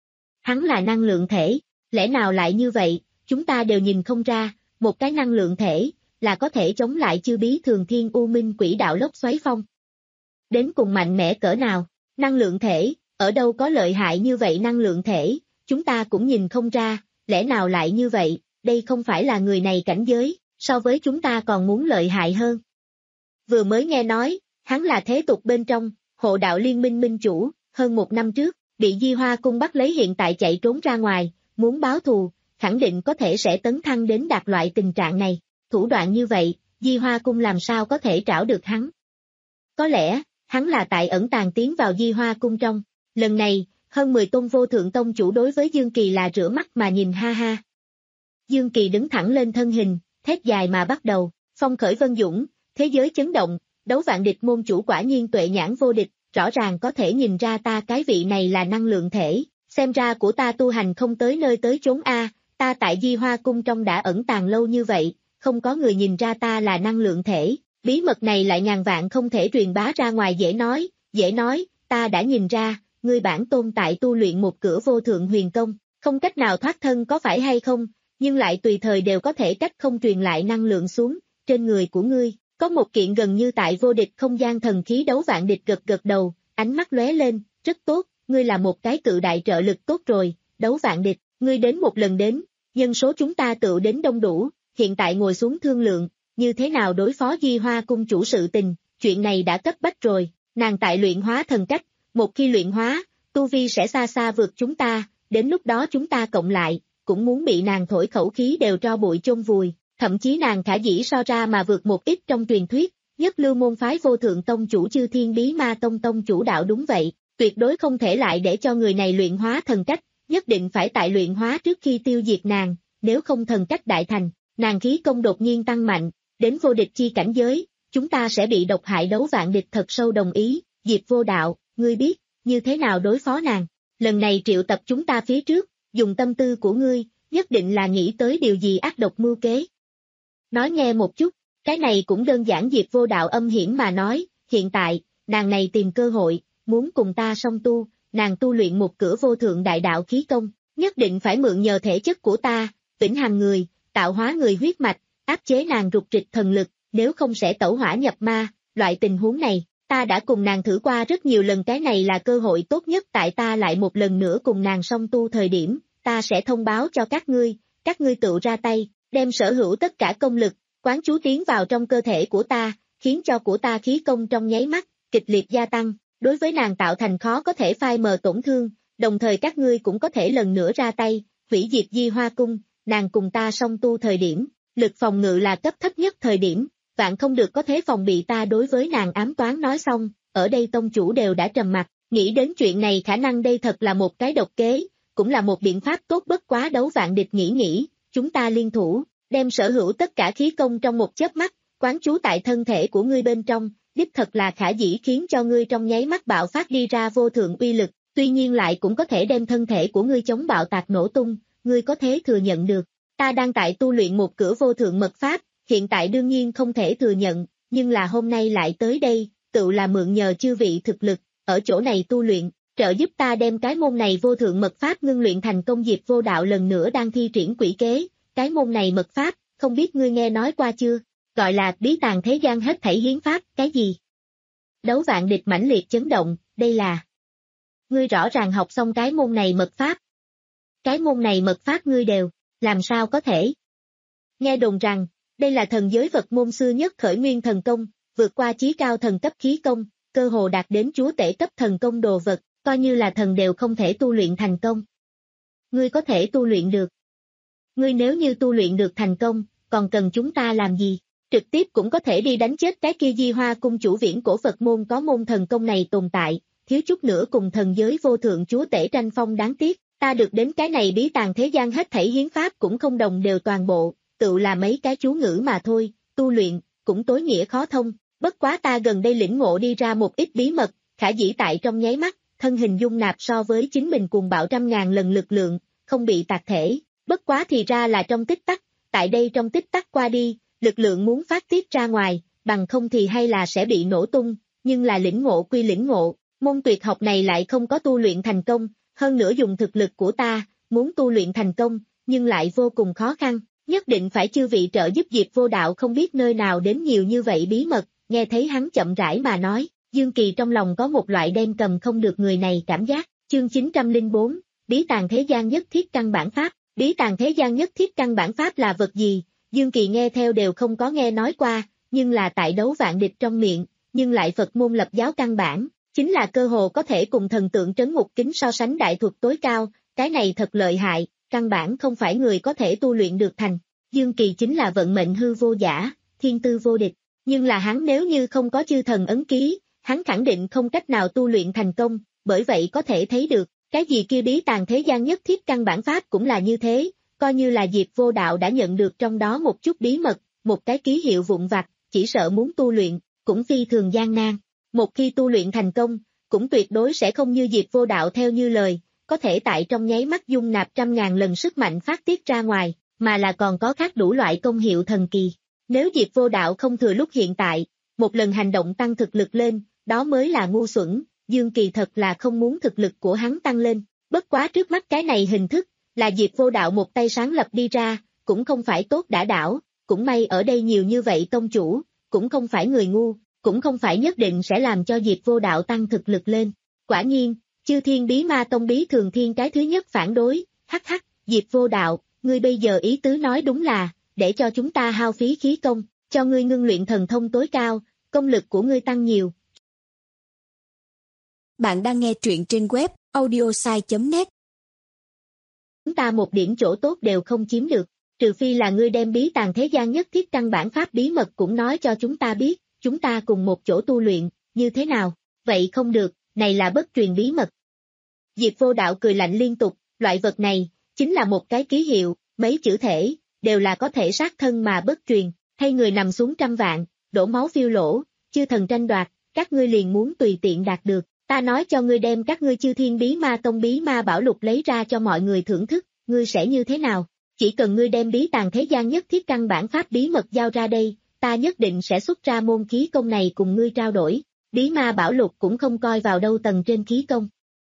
Hắn là năng lượng thể, lẽ nào lại như vậy, chúng ta đều nhìn không ra, một cái năng lượng thể, là có thể chống lại chư bí thường thiên u minh quỷ đạo lốc xoáy phong. Đến cùng mạnh mẽ cỡ nào, năng lượng thể, ở đâu có lợi hại như vậy năng lượng thể, chúng ta cũng nhìn không ra, lẽ nào lại như vậy, đây không phải là người này cảnh giới, so với chúng ta còn muốn lợi hại hơn. Vừa mới nghe nói, hắn là thế tục bên trong, hộ đạo liên minh minh chủ, hơn một năm trước, bị Di Hoa cung bắt lấy, hiện tại chạy trốn ra ngoài, muốn báo thù, khẳng định có thể sẽ tấn thăng đến đạt loại tình trạng này. Thủ đoạn như vậy, Di Hoa cung làm sao có thể trảo được hắn? Có lẽ, hắn là tại ẩn tàng tiến vào Di Hoa cung trong. Lần này, hơn mười tôn vô thượng tông chủ đối với Dương Kỳ là rửa mắt mà nhìn, ha ha. Dương Kỳ đứng thẳng lên thân hình, thét dài mà bắt đầu, phong khởi vân dũng, thế giới chấn động. Đấu vạn địch môn chủ quả nhiên tuệ nhãn vô địch, rõ ràng có thể nhìn ra ta cái vị này là năng lượng thể, xem ra của ta tu hành không tới nơi tới chốn a, ta tại Di Hoa cung trong đã ẩn tàng lâu như vậy, không có người nhìn ra ta là năng lượng thể, bí mật này lại ngàn vạn không thể truyền bá ra ngoài. Dễ nói, dễ nói, ta đã nhìn ra, ngươi bản tôn tại tu luyện một cửa vô thượng huyền công, không cách nào thoát thân có phải hay không, nhưng lại tùy thời đều có thể cách không truyền lại năng lượng xuống, trên người của ngươi. Có một kiện gần như tại vô địch không gian thần khí đấu vạn địch gật gật đầu, ánh mắt lóe lên, rất tốt, ngươi là một cái cự đại trợ lực tốt rồi, đấu vạn địch, ngươi đến một lần đến, nhân số chúng ta tự đến đông đủ, hiện tại ngồi xuống thương lượng, như thế nào đối phó Di Hoa cung chủ sự tình, chuyện này đã cấp bách rồi, nàng tại luyện hóa thần cách, một khi luyện hóa, tu vi sẽ xa xa vượt chúng ta, đến lúc đó chúng ta cộng lại, cũng muốn bị nàng thổi khẩu khí đều tro bụi chôn vùi, thậm chí nàng khả dĩ so ra mà vượt một ít trong truyền thuyết, nhất lưu môn phái vô thượng tông chủ Chư Thiên Bí Ma Tông tông chủ đạo đúng vậy, tuyệt đối không thể lại để cho người này luyện hóa thần cách, nhất định phải tại luyện hóa trước khi tiêu diệt nàng, nếu không thần cách đại thành, nàng khí công đột nhiên tăng mạnh, đến vô địch chi cảnh giới, chúng ta sẽ bị độc hại đấu vạn địch thật sâu đồng ý, Diệp Vô Đạo, ngươi biết, như thế nào đối phó nàng, lần này triệu tập chúng ta phía trước, dùng tâm tư của ngươi, nhất định là nghĩ tới điều gì ác độc mưu kế. Nói nghe một chút, cái này cũng đơn giản. Diệp Vô Đạo âm hiểm mà nói, hiện tại, nàng này tìm cơ hội, muốn cùng ta song tu, nàng tu luyện một cửa vô thượng đại đạo khí công, nhất định phải mượn nhờ thể chất của ta, vĩnh hằng người, tạo hóa người huyết mạch, áp chế nàng rục rịch thần lực, nếu không sẽ tẩu hỏa nhập ma, loại tình huống này, ta đã cùng nàng thử qua rất nhiều lần, cái này là cơ hội tốt nhất tại ta lại một lần nữa cùng nàng song tu thời điểm, ta sẽ thông báo cho các ngươi, các ngươi tự ra tay, đem sở hữu tất cả công lực, quán chú tiến vào trong cơ thể của ta, khiến cho của ta khí công trong nháy mắt, kịch liệt gia tăng, đối với nàng tạo thành khó có thể phai mờ tổn thương, đồng thời các ngươi cũng có thể lần nữa ra tay, hủy diệt Di Hoa cung, nàng cùng ta song tu thời điểm, lực phòng ngự là cấp thấp nhất thời điểm, vạn không được có thế phòng bị ta đối với nàng ám toán. Nói xong, ở đây tông chủ đều đã trầm mặt, nghĩ đến chuyện này khả năng đây thật là một cái độc kế, cũng là một biện pháp tốt, bất quá đấu vạn địch nghĩ nghĩ, chúng ta liên thủ, đem sở hữu tất cả khí công trong một chớp mắt, quán chú tại thân thể của ngươi bên trong, đích thật là khả dĩ khiến cho ngươi trong nháy mắt bạo phát đi ra vô thượng uy lực, tuy nhiên lại cũng có thể đem thân thể của ngươi chống bạo tạc nổ tung, ngươi có thế thừa nhận được. Ta đang tại tu luyện một cửa vô thượng mật pháp, hiện tại đương nhiên không thể thừa nhận, nhưng là hôm nay lại tới đây, tự là mượn nhờ chư vị thực lực, ở chỗ này tu luyện, trợ giúp ta đem cái môn này vô thượng mật pháp ngưng luyện thành công. Diệp Vô Đạo lần nữa đang thi triển quỷ kế, cái môn này mật pháp, không biết ngươi nghe nói qua chưa, gọi là bí tàng thế gian hết thảy hiến pháp, cái gì? Đấu vạn địch mãnh liệt chấn động, đây là... Ngươi rõ ràng học xong cái môn này mật pháp. Cái môn này mật pháp ngươi đều, làm sao có thể? Nghe đồn rằng, đây là thần giới Phật môn xưa nhất khởi nguyên thần công, vượt qua chí cao thần cấp khí công, cơ hồ đạt đến chúa tể cấp thần công đồ vật, coi như là thần đều không thể tu luyện thành công. Ngươi có thể tu luyện được. Ngươi nếu như tu luyện được thành công, còn cần chúng ta làm gì? Trực tiếp cũng có thể đi đánh chết cái kia Di Hoa cung chủ viễn cổ Phật môn có môn thần công này tồn tại, thiếu chút nữa cùng thần giới vô thượng chúa tể tranh phong, đáng tiếc, ta được đến cái này bí tàng thế gian hết thảy hiến pháp cũng không đồng đều toàn bộ, tự là mấy cái chú ngữ mà thôi, tu luyện, cũng tối nghĩa khó thông, bất quá ta gần đây lĩnh ngộ đi ra một ít bí mật, khả dĩ tại trong nháy mắt, thân hình dung nạp so với chính mình cuồng bạo trăm ngàn lần lực lượng, không bị tạc thể, bất quá thì ra là trong tích tắc, tại đây trong tích tắc qua đi, lực lượng muốn phát tiết ra ngoài, bằng không thì hay là sẽ bị nổ tung, nhưng là lĩnh ngộ quy lĩnh ngộ, môn tuyệt học này lại không có tu luyện thành công, hơn nữa dùng thực lực của ta, muốn tu luyện thành công, nhưng lại vô cùng khó khăn, nhất định phải chư vị trợ giúp. Diệp Vô Đạo không biết nơi nào đến nhiều như vậy bí mật, nghe thấy hắn chậm rãi mà nói, Dương Kỳ trong lòng có một loại đem cầm không được người này cảm giác. Chương chín trăm lẻ bốn, bí tàng thế gian nhất thiết căn bản pháp. Bí tàng thế gian nhất thiết căn bản pháp là vật gì? Dương Kỳ nghe theo đều không có nghe nói qua, nhưng là tại đấu vạn địch trong miệng, nhưng lại Phật môn lập giáo căn bản, chính là cơ hồ có thể cùng thần tượng trấn ngục kính so sánh đại thuật tối cao, cái này thật lợi hại, căn bản không phải người có thể tu luyện được thành. Dương Kỳ chính là vận mệnh hư vô giả, thiên tư vô địch, nhưng là hắn nếu như không có chư thần ấn ký, hắn khẳng định không cách nào tu luyện thành công, bởi vậy có thể thấy được, cái gì kia bí tàng thế gian nhất thiết căn bản pháp cũng là như thế, coi như là Diệp Vô Đạo đã nhận được trong đó một chút bí mật, một cái ký hiệu vụn vặt, chỉ sợ muốn tu luyện, cũng phi thường gian nan. Một khi tu luyện thành công, cũng tuyệt đối sẽ không như Diệp Vô Đạo theo như lời, có thể tại trong nháy mắt dung nạp trăm ngàn lần sức mạnh phát tiết ra ngoài, mà là còn có khác đủ loại công hiệu thần kỳ. Nếu Diệp Vô Đạo không thừa lúc hiện tại, một lần hành động tăng thực lực lên, đó mới là ngu xuẩn, Dương Kỳ thật là không muốn thực lực của hắn tăng lên, bất quá trước mắt cái này hình thức, là Diệp Vô Đạo một tay sáng lập đi ra, cũng không phải tốt đã đảo, cũng may ở đây nhiều như vậy tông chủ, cũng không phải người ngu, cũng không phải nhất định sẽ làm cho Diệp Vô Đạo tăng thực lực lên. Quả nhiên, Chư Thiên Bí Ma Tông Bí Thường Thiên cái thứ nhất phản đối, hắc hắc, Diệp Vô Đạo, ngươi bây giờ ý tứ nói đúng là, để cho chúng ta hao phí khí công, cho ngươi ngưng luyện thần thông tối cao, công lực của ngươi tăng nhiều. Bạn đang nghe truyện trên web audiosai chấm net. Chúng ta một điểm chỗ tốt đều không chiếm được, trừ phi là ngươi đem bí tàng thế gian nhất thiết căn bản pháp bí mật cũng nói cho chúng ta biết, chúng ta cùng một chỗ tu luyện, như thế nào? Vậy không được, này là bất truyền bí mật. Diệp Vô Đạo cười lạnh liên tục, loại vật này, chính là một cái ký hiệu, mấy chữ thể, đều là có thể sát thân mà bất truyền, hay người nằm xuống trăm vạn, đổ máu phiêu lỗ, chư thần tranh đoạt, các ngươi liền muốn tùy tiện đạt được, ta nói cho ngươi đem các ngươi Chư Thiên Bí Ma Tông Bí Ma Bảo Lục lấy ra cho mọi người thưởng thức, ngươi sẽ như thế nào? Chỉ cần ngươi đem bí tàng thế gian nhất thiết căn bản pháp bí mật giao ra đây, ta nhất định sẽ xuất ra môn khí công này cùng ngươi trao đổi. Bí Ma Bảo Lục cũng không coi vào đâu tầng trên khí công.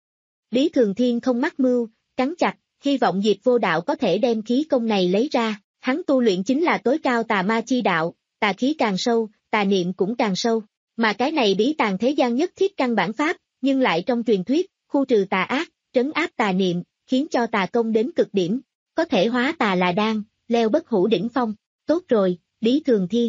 Bí Thường Thiên không mắc mưu, cắn chặt, hy vọng Diệp Vô Đạo có thể đem khí công này lấy ra, hắn tu luyện chính là tối cao tà ma chi đạo, tà khí càng sâu, tà niệm cũng càng sâu, mà cái này bí tàng thế gian nhất thiết căn bản pháp, nhưng lại trong truyền thuyết, khu trừ tà ác, trấn áp tà niệm, khiến cho tà công đến cực điểm, có thể hóa tà là đan, leo bất hủ đỉnh phong, tốt rồi, Bí Thường Thiên.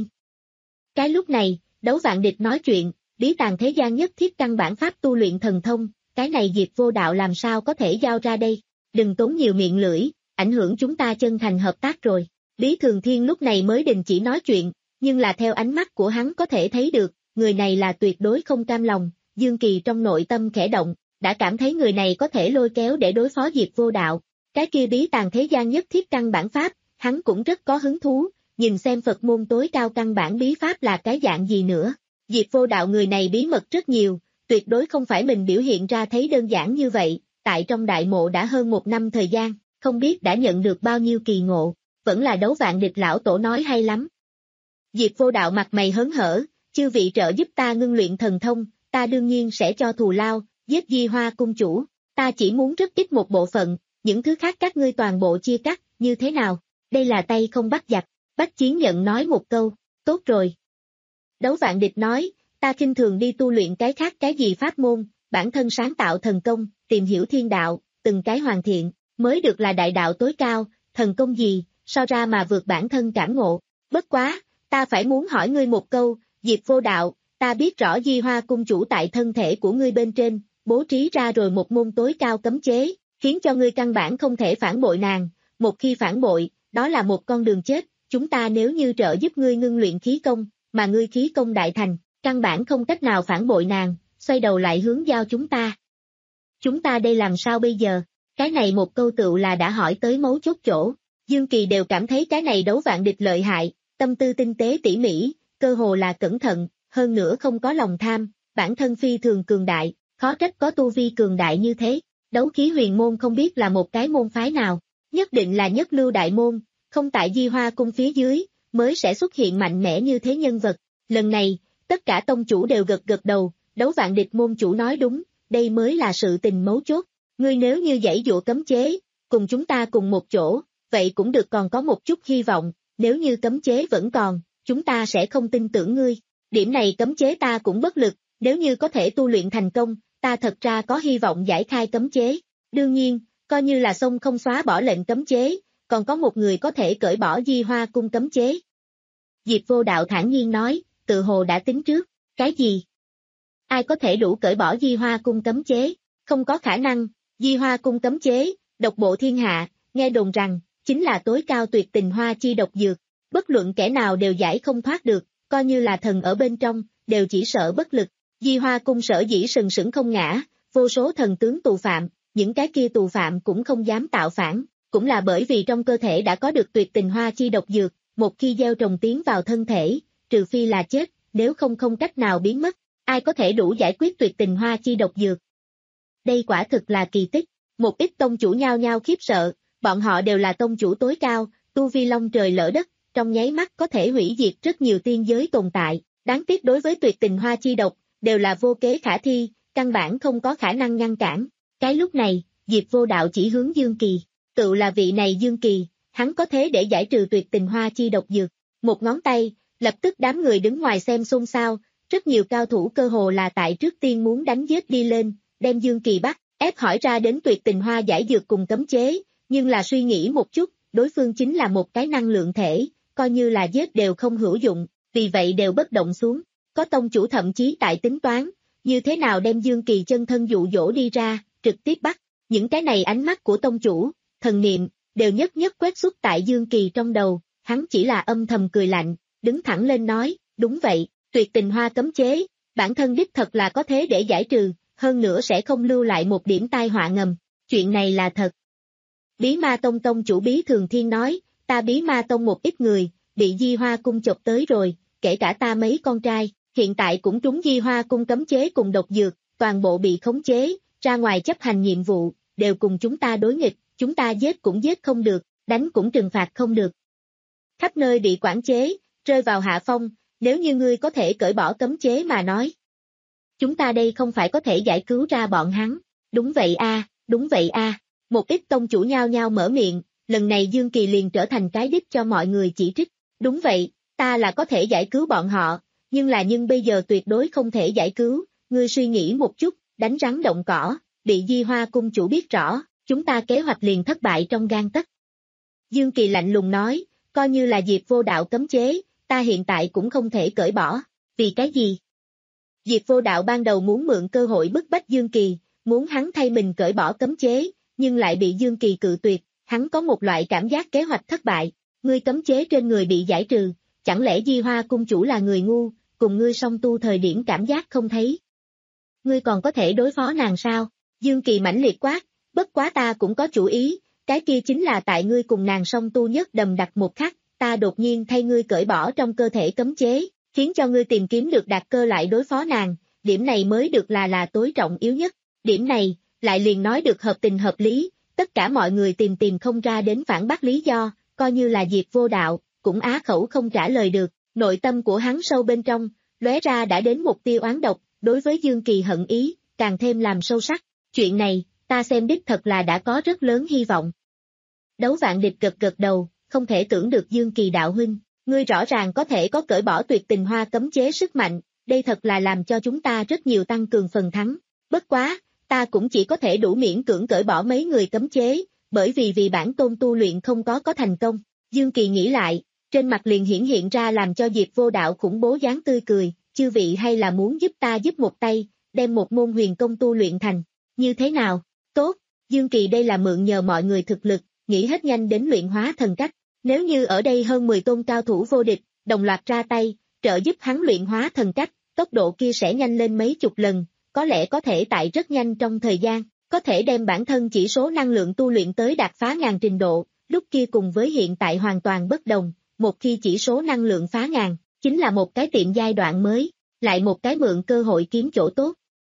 Cái lúc này, Đấu Vạn Địch nói chuyện, bí tàng thế gian nhất thiết căn bản pháp tu luyện thần thông, cái này Diệp Vô Đạo làm sao có thể giao ra đây, đừng tốn nhiều miệng lưỡi, ảnh hưởng chúng ta chân thành hợp tác rồi. Bí Thường Thiên lúc này mới đình chỉ nói chuyện, nhưng là theo ánh mắt của hắn có thể thấy được, người này là tuyệt đối không cam lòng, Dương Kỳ trong nội tâm khẽ động, đã cảm thấy người này có thể lôi kéo để đối phó Diệp Vô Đạo. Cái kia bí tàng thế gian nhất thiết căn bản pháp, hắn cũng rất có hứng thú, nhìn xem Phật môn tối cao căn bản bí pháp là cái dạng gì nữa. Diệp Vô Đạo người này bí mật rất nhiều, tuyệt đối không phải mình biểu hiện ra thấy đơn giản như vậy, tại trong đại mộ đã hơn một năm thời gian, không biết đã nhận được bao nhiêu kỳ ngộ, vẫn là Đấu Vạn Địch lão tổ nói hay lắm. Diệp Vô Đạo mặt mày hớn hở, chư vị trợ giúp ta ngưng luyện thần thông, ta đương nhiên sẽ cho thù lao, giết Di Hoa cung chủ, ta chỉ muốn rất ít một bộ phận, những thứ khác các ngươi toàn bộ chia cắt, như thế nào? Đây là tay không bắt giặc, Bách Chiến Nhận nói một câu, tốt rồi. Đấu Vạn Địch nói, ta khinh thường đi tu luyện cái khác cái gì pháp môn, bản thân sáng tạo thần công, tìm hiểu thiên đạo, từng cái hoàn thiện, mới được là đại đạo tối cao, thần công gì, so ra mà vượt bản thân cảm ngộ. Bất quá, ta phải muốn hỏi ngươi một câu, Diệp Vô Đạo, ta biết rõ Di Hoa cung chủ tại thân thể của ngươi bên trên, bố trí ra rồi một môn tối cao cấm chế, khiến cho ngươi căn bản không thể phản bội nàng, một khi phản bội, đó là một con đường chết, chúng ta nếu như trợ giúp ngươi ngưng luyện khí công, mà ngươi khí công đại thành, căn bản không cách nào phản bội nàng, xoay đầu lại hướng giao chúng ta. Chúng ta đây làm sao bây giờ? Cái này một câu tựu là đã hỏi tới mấu chốt chỗ, Dương Kỳ đều cảm thấy cái này Đấu Vạn Địch lợi hại, tâm tư tinh tế tỉ mỉ, cơ hồ là cẩn thận, hơn nữa không có lòng tham, bản thân phi thường cường đại, khó trách có tu vi cường đại như thế. Đấu khí huyền môn không biết là một cái môn phái nào, nhất định là nhất lưu đại môn, không tại Di Hoa cung phía dưới, mới sẽ xuất hiện mạnh mẽ như thế nhân vật. Lần này, tất cả tông chủ đều gật gật đầu, Đấu Vạn Địch môn chủ nói đúng, đây mới là sự tình mấu chốt. Ngươi nếu như giãy giụa cấm chế, cùng chúng ta cùng một chỗ, vậy cũng được còn có một chút hy vọng, nếu như cấm chế vẫn còn, chúng ta sẽ không tin tưởng ngươi. Điểm này cấm chế ta cũng bất lực, nếu như có thể tu luyện thành công, ta thật ra có hy vọng giải khai cấm chế. Đương nhiên, coi như là xong không xóa bỏ lệnh cấm chế, còn có một người có thể cởi bỏ Di Hoa cung cấm chế. Diệp Vô Đạo thản nhiên nói, tự hồ đã tính trước, cái gì? Ai có thể đủ cởi bỏ Di Hoa cung cấm chế? Không có khả năng, Di Hoa cung cấm chế, độc bộ thiên hạ, nghe đồn rằng, chính là tối cao tuyệt tình hoa chi độc dược, bất luận kẻ nào đều giải không thoát được, coi như là thần ở bên trong, đều chỉ sợ bất lực. Di Hoa cung sở dĩ sừng sững không ngã, vô số thần tướng tù phạm, những cái kia tù phạm cũng không dám tạo phản, cũng là bởi vì trong cơ thể đã có được tuyệt tình hoa chi độc dược, một khi gieo trồng tiến vào thân thể, trừ phi là chết, nếu không không cách nào biến mất, ai có thể đủ giải quyết tuyệt tình hoa chi độc dược. Đây quả thực là kỳ tích, một ít tông chủ nhao nhao khiếp sợ, bọn họ đều là tông chủ tối cao, tu vi long trời lỡ đất, trong nháy mắt có thể hủy diệt rất nhiều tiên giới tồn tại, đáng tiếc đối với tuyệt tình hoa chi độc, đều là vô kế khả thi, căn bản không có khả năng ngăn cản. Cái lúc này, Diệp Vô Đạo chỉ hướng Dương Kỳ, tự là vị này Dương Kỳ, hắn có thế để giải trừ tuyệt tình hoa chi độc dược, một ngón tay, Lập tức đám người đứng ngoài xem xôn xao, rất nhiều cao thủ cơ hồ là tại trước tiên muốn đánh giết đi lên, đem Dương Kỳ bắt, ép hỏi ra đến tuyệt tình hoa giải dược cùng cấm chế, nhưng là suy nghĩ một chút, đối phương chính là một cái năng lượng thể, coi như là giết đều không hữu dụng, vì vậy đều bất động xuống. Có tông chủ thậm chí tại tính toán, như thế nào đem Dương Kỳ chân thân dụ dỗ đi ra, trực tiếp bắt. Những cái này ánh mắt của tông chủ, thần niệm, đều nhất nhất quét xuất tại Dương Kỳ trong đầu, hắn chỉ là âm thầm cười lạnh, đứng thẳng lên nói, đúng vậy, tuyệt tình hoa cấm chế, bản thân đích thật là có thế để giải trừ, hơn nữa sẽ không lưu lại một điểm tai họa ngầm, chuyện này là thật. Bí Ma Tông tông chủ Bí Thường Thiên nói, ta Bí Ma Tông một ít người, bị Di Hoa Cung chộp tới rồi, kể cả ta mấy con trai, hiện tại cũng trúng Di Hoa Cung cấm chế cùng độc dược, toàn bộ bị khống chế, ra ngoài chấp hành nhiệm vụ, đều cùng chúng ta đối nghịch, chúng ta giết cũng giết không được, đánh cũng trừng phạt không được. Khắp nơi bị quản chế, rơi vào hạ phong, nếu như ngươi có thể cởi bỏ cấm chế mà nói. Chúng ta đây không phải có thể giải cứu ra bọn hắn, đúng vậy a, đúng vậy a. Một ít tông chủ nhao nhao mở miệng, lần này Dương Kỳ liền trở thành cái đích cho mọi người chỉ trích, đúng vậy, ta là có thể giải cứu bọn họ, nhưng là nhưng bây giờ tuyệt đối không thể giải cứu, ngươi suy nghĩ một chút, đánh rắn động cỏ, bị Di Hoa Cung chủ biết rõ, chúng ta kế hoạch liền thất bại trong gang tấc. Dương Kỳ lạnh lùng nói, coi như là Diệp Vô Đạo cấm chế, ta hiện tại cũng không thể cởi bỏ, vì cái gì? Diệp Vô Đạo ban đầu muốn mượn cơ hội bức bách Dương Kỳ, muốn hắn thay mình cởi bỏ cấm chế, nhưng lại bị Dương Kỳ cự tuyệt, hắn có một loại cảm giác kế hoạch thất bại, ngươi cấm chế trên người bị giải trừ, chẳng lẽ Di Hoa Cung chủ là người ngu, cùng ngươi song tu thời điểm cảm giác không thấy? Ngươi còn có thể đối phó nàng sao? Dương Kỳ mãnh liệt quát, bất quá ta cũng có chủ ý, cái kia chính là tại ngươi cùng nàng song tu nhất đầm đặc một khắc, ta đột nhiên thay ngươi cởi bỏ trong cơ thể cấm chế, khiến cho ngươi tìm kiếm được đặc cơ lại đối phó nàng, điểm này mới được là là tối trọng yếu nhất, điểm này, lại liền nói được hợp tình hợp lý, tất cả mọi người tìm tìm không ra đến phản bác lý do, coi như là Diệp Vô Đạo, cũng á khẩu không trả lời được, nội tâm của hắn sâu bên trong, lóe ra đã đến một tia oán độc, đối với Dương Kỳ hận ý, càng thêm làm sâu sắc, chuyện này, ta xem đích thật là đã có rất lớn hy vọng. Đấu Vạn Địch gật gật đầu, không thể tưởng được Dương Kỳ đạo huynh, ngươi rõ ràng có thể có cởi bỏ tuyệt tình hoa cấm chế sức mạnh, đây thật là làm cho chúng ta rất nhiều tăng cường phần thắng, bất quá, ta cũng chỉ có thể đủ miễn cưỡng cởi bỏ mấy người cấm chế, bởi vì vì bản tôn tu luyện không có có thành công. Dương Kỳ nghĩ lại, trên mặt liền hiển hiện ra làm cho Diệp Vô Đạo khủng bố dáng tươi cười, chư vị hay là muốn giúp ta giúp một tay, đem một môn huyền công tu luyện thành, như thế nào? Tốt, Dương Kỳ đây là mượn nhờ mọi người thực lực, nghĩ hết nhanh đến luyện hóa thần cách, nếu như ở đây hơn mười tôn cao thủ vô địch, đồng loạt ra tay, trợ giúp hắn luyện hóa thần cách, tốc độ kia sẽ nhanh lên mấy chục lần, có lẽ có thể tại rất nhanh trong thời gian, có thể đem bản thân chỉ số năng lượng tu luyện tới đạt phá ngàn trình độ, lúc kia cùng với hiện tại hoàn toàn bất đồng, một khi chỉ số năng lượng phá ngàn, chính là một cái tiệm giai đoạn mới, lại một cái mượn cơ hội kiếm chỗ tốt.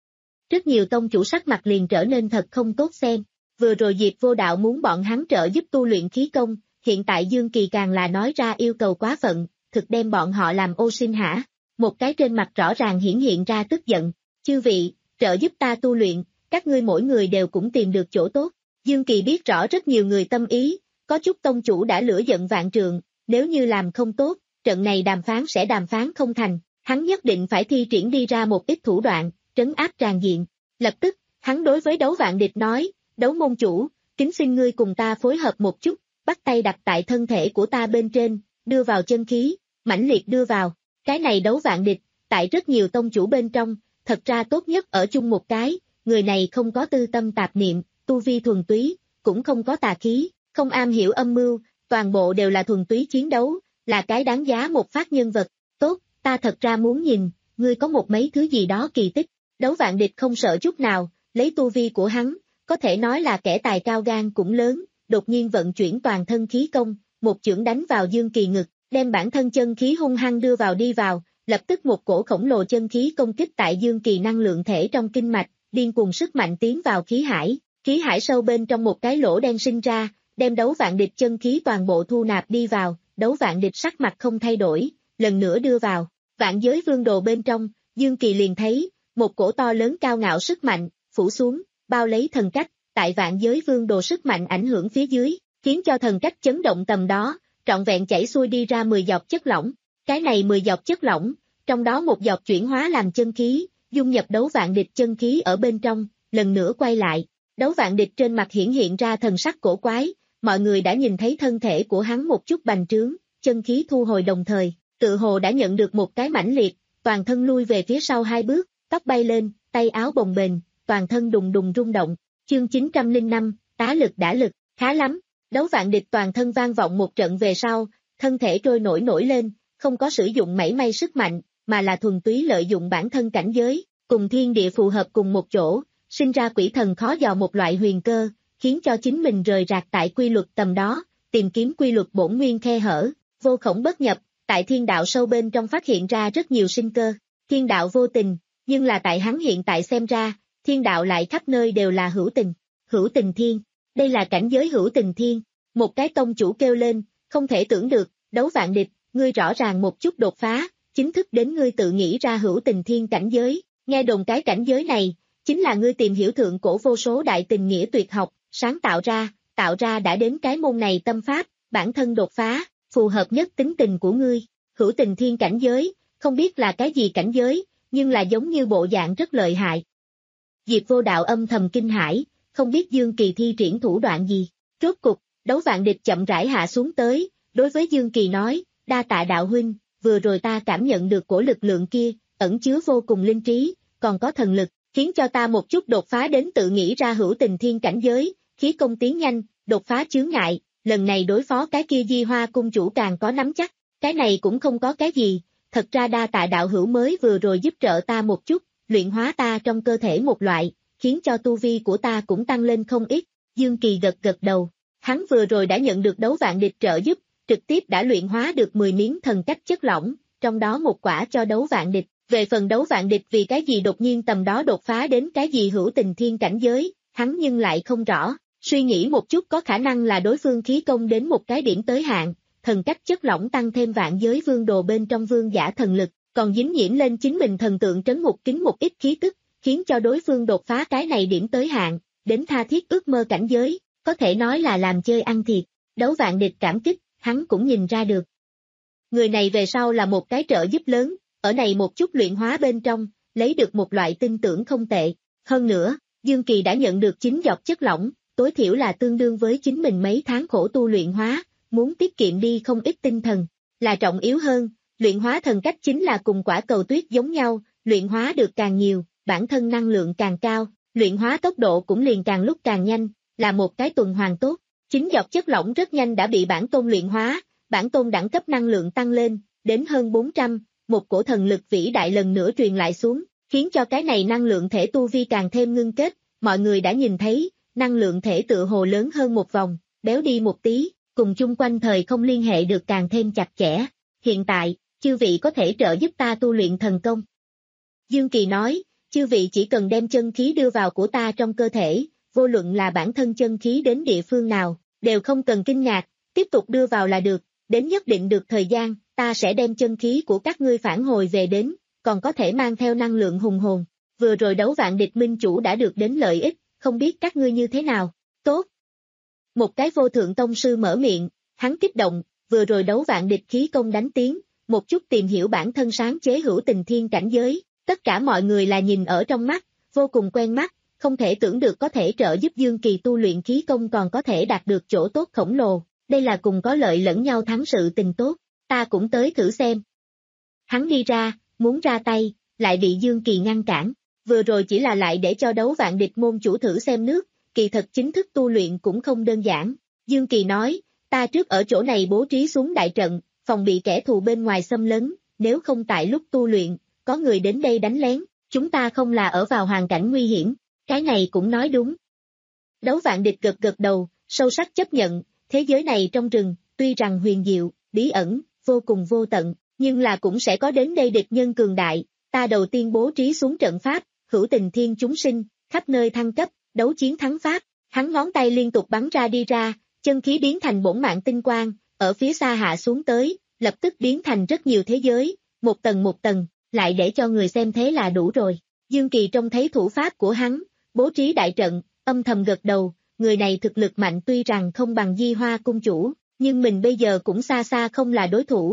Rất nhiều tông chủ sắc mặt liền trở nên thật không tốt xem, vừa rồi Diệp Vô Đạo muốn bọn hắn trợ giúp tu luyện khí công, hiện tại Dương Kỳ càng là nói ra yêu cầu quá phận, thực đem bọn họ làm ô xin hả, một cái trên mặt rõ ràng hiển hiện ra tức giận, chư vị, trợ giúp ta tu luyện, các ngươi mỗi người đều cũng tìm được chỗ tốt, Dương Kỳ biết rõ rất nhiều người tâm ý, có chút tông chủ đã lửa giận vạn trượng, nếu như làm không tốt, trận này đàm phán sẽ đàm phán không thành, hắn nhất định phải thi triển đi ra một ít thủ đoạn, trấn áp tràn diện, lập tức, hắn đối với Đấu Vạn Địch nói, Đấu môn chủ, kính xin ngươi cùng ta phối hợp một chút, bắt tay đặt tại thân thể của ta bên trên, đưa vào chân khí, mãnh liệt đưa vào, cái này Đấu Vạn Địch, tại rất nhiều tông chủ bên trong, thật ra tốt nhất ở chung một cái, người này không có tư tâm tạp niệm, tu vi thuần túy, cũng không có tà khí, không am hiểu âm mưu, toàn bộ đều là thuần túy chiến đấu, là cái đáng giá một phát nhân vật, tốt, ta thật ra muốn nhìn, ngươi có một mấy thứ gì đó kỳ tích, Đấu Vạn Địch không sợ chút nào, lấy tu vi của hắn, có thể nói là kẻ tài cao gan cũng lớn, đột nhiên vận chuyển toàn thân khí công, một chưởng đánh vào Dương Kỳ ngực, đem bản thân chân khí hung hăng đưa vào đi vào, lập tức một cổ khổng lồ chân khí công kích tại Dương Kỳ năng lượng thể trong kinh mạch, điên cuồng sức mạnh tiến vào khí hải, khí hải sâu bên trong một cái lỗ đen sinh ra, đem Đấu Vạn Địch chân khí toàn bộ thu nạp đi vào, Đấu Vạn Địch sắc mặt không thay đổi, lần nữa đưa vào, Vạn Giới Vương Đồ bên trong, Dương Kỳ liền thấy, một cổ to lớn cao ngạo sức mạnh, phủ xuống, bao lấy thần cách, tại Vạn Giới Vương Đồ sức mạnh ảnh hưởng phía dưới, khiến cho thần cách chấn động tầm đó, trọn vẹn chảy xuôi đi ra mười giọt chất lỏng, Cái này mười giọt chất lỏng, trong đó một giọt chuyển hóa làm chân khí, dung nhập đấu vạn địch chân khí ở bên trong, lần nữa quay lại. Đấu vạn địch trên mặt hiển hiện ra thần sắc cổ quái, mọi người đã nhìn thấy thân thể của hắn một chút bành trướng, chân khí thu hồi đồng thời, tự hồ đã nhận được một cái mãnh liệt, toàn thân lui về phía sau hai bước, tóc bay lên, tay áo bồng bềnh, toàn thân đùng đùng rung động. Chương chín trăm lẻ năm, tá lực đã lực, khá lắm. Đấu vạn địch toàn thân vang vọng một trận về sau, thân thể trôi nổi nổi lên, không có sử dụng mảy may sức mạnh, mà là thuần túy lợi dụng bản thân cảnh giới, cùng thiên địa phù hợp cùng một chỗ, sinh ra quỷ thần khó dò một loại huyền cơ, khiến cho chính mình rời rạc tại quy luật tầm đó, tìm kiếm quy luật bổn nguyên khe hở, vô khổng bất nhập, tại thiên đạo sâu bên trong phát hiện ra rất nhiều sinh cơ. Thiên đạo vô tình, nhưng là tại hắn hiện tại xem ra, thiên đạo lại khắp nơi đều là hữu tình, hữu tình thiên, đây là cảnh giới hữu tình thiên. Một cái tông chủ kêu lên, không thể tưởng được, Đấu Vạn Địch, ngươi rõ ràng một chút đột phá, chính thức đến ngươi tự nghĩ ra hữu tình thiên cảnh giới, nghe đồn cái cảnh giới này, chính là ngươi tìm hiểu thượng cổ vô số đại tình nghĩa tuyệt học, sáng tạo ra, tạo ra đã đến cái môn này tâm pháp, bản thân đột phá, phù hợp nhất tính tình của ngươi, hữu tình thiên cảnh giới, không biết là cái gì cảnh giới, nhưng là giống như bộ dạng rất lợi hại. Diệp Vô Đạo âm thầm kinh hãi, không biết Dương Kỳ thi triển thủ đoạn gì, rốt cục, Đấu Vạn Địch chậm rãi hạ xuống tới, đối với Dương Kỳ nói, đa tạ đạo huynh, vừa rồi ta cảm nhận được cổ lực lượng kia, ẩn chứa vô cùng linh trí, còn có thần lực, khiến cho ta một chút đột phá đến tự nghĩ ra hữu tình thiên cảnh giới, khí công tiến nhanh, đột phá chướng ngại, lần này đối phó cái kia Di Hoa cung chủ càng có nắm chắc, cái này cũng không có cái gì, thật ra đa tạ đạo hữu mới vừa rồi giúp trợ ta một chút, luyện hóa ta trong cơ thể một loại, khiến cho tu vi của ta cũng tăng lên không ít. Dương Kỳ gật gật đầu, hắn vừa rồi đã nhận được Đấu Vạn Địch trợ giúp, trực tiếp đã luyện hóa được mười miếng thần cách chất lỏng, trong đó một quả cho Đấu Vạn Địch. Về phần Đấu Vạn Địch vì cái gì đột nhiên tầm đó đột phá đến cái gì hữu tình thiên cảnh giới, hắn nhưng lại không rõ, suy nghĩ một chút có khả năng là đối phương khí công đến một cái điểm tới hạn, thần cách chất lỏng tăng thêm vạn giới vương đồ bên trong vương giả thần lực, còn dính nhiễm lên chính mình thần tượng trấn ngục kính một ít khí tức, khiến cho đối phương đột phá cái này điểm tới hạn, đến tha thiết ước mơ cảnh giới, có thể nói là làm chơi ăn thiệt. Đấu Vạn Địch cảm kích, hắn cũng nhìn ra được. Người này về sau là một cái trợ giúp lớn, ở này một chút luyện hóa bên trong, lấy được một loại tin tưởng không tệ. Hơn nữa, Dương Kỳ đã nhận được chín giọt chất lỏng, tối thiểu là tương đương với chính mình mấy tháng khổ tu luyện hóa, muốn tiết kiệm đi không ít tinh thần. Là trọng yếu hơn, luyện hóa thần cách chính là cùng quả cầu tuyết giống nhau, luyện hóa được càng nhiều, bản thân năng lượng càng cao, luyện hóa tốc độ cũng liền càng lúc càng nhanh, là một cái tuần hoàn tốt. Chín giọt chất lỏng rất nhanh đã bị bản tôn luyện hóa, bản tôn đẳng cấp năng lượng tăng lên, đến hơn bốn trăm, một cổ thần lực vĩ đại lần nữa truyền lại xuống, khiến cho cái này năng lượng thể tu vi càng thêm ngưng kết, mọi người đã nhìn thấy, năng lượng thể tựa hồ lớn hơn một vòng, béo đi một tí, cùng chung quanh thời không liên hệ được càng thêm chặt chẽ. Hiện tại, chư vị có thể trợ giúp ta tu luyện thần công. Dương Kỳ nói, chư vị chỉ cần đem chân khí đưa vào của ta trong cơ thể, vô luận là bản thân chân khí đến địa phương nào, đều không cần kinh ngạc, tiếp tục đưa vào là được, đến nhất định được thời gian, ta sẽ đem chân khí của các ngươi phản hồi về đến, còn có thể mang theo năng lượng hùng hồn. Vừa rồi Đấu Vạn Địch minh chủ đã được đến lợi ích, không biết các ngươi như thế nào. Tốt. Một cái vô thượng tông sư mở miệng, hắn kích động, vừa rồi Đấu Vạn Địch khí công đánh tiếng, một chút tìm hiểu bản thân sáng chế hữu tình thiên cảnh giới, tất cả mọi người là nhìn ở trong mắt, vô cùng quen mắt, không thể tưởng được có thể trợ giúp Dương Kỳ tu luyện khí công còn có thể đạt được chỗ tốt khổng lồ, đây là cùng có lợi lẫn nhau thắng sự tình tốt, ta cũng tới thử xem. Hắn đi ra, muốn ra tay, lại bị Dương Kỳ ngăn cản, vừa rồi chỉ là lại để cho Đấu Vạn Địch môn chủ thử xem nước, kỳ thật chính thức tu luyện cũng không đơn giản. Dương Kỳ nói, ta trước ở chỗ này bố trí xuống đại trận, phòng bị kẻ thù bên ngoài xâm lấn, nếu không tại lúc tu luyện, có người đến đây đánh lén, chúng ta không là ở vào hoàn cảnh nguy hiểm, cái này cũng nói đúng. Đấu Vạn Địch gật gật đầu, sâu sắc chấp nhận, thế giới này trong rừng, tuy rằng huyền diệu, bí ẩn, vô cùng vô tận, nhưng là cũng sẽ có đến đây địch nhân cường đại, ta đầu tiên bố trí xuống trận pháp, hữu tình thiên chúng sinh, khắp nơi thăng cấp, đấu chiến thắng pháp, hắn ngón tay liên tục bắn ra đi ra, chân khí biến thành bổn mạng tinh quang, ở phía xa hạ xuống tới, lập tức biến thành rất nhiều thế giới, một tầng một tầng, lại để cho người xem thế là đủ rồi. Dương Kỳ trông thấy thủ pháp của hắn, bố trí đại trận, âm thầm gật đầu, người này thực lực mạnh tuy rằng không bằng Di Hoa cung chủ, nhưng mình bây giờ cũng xa xa không là đối thủ,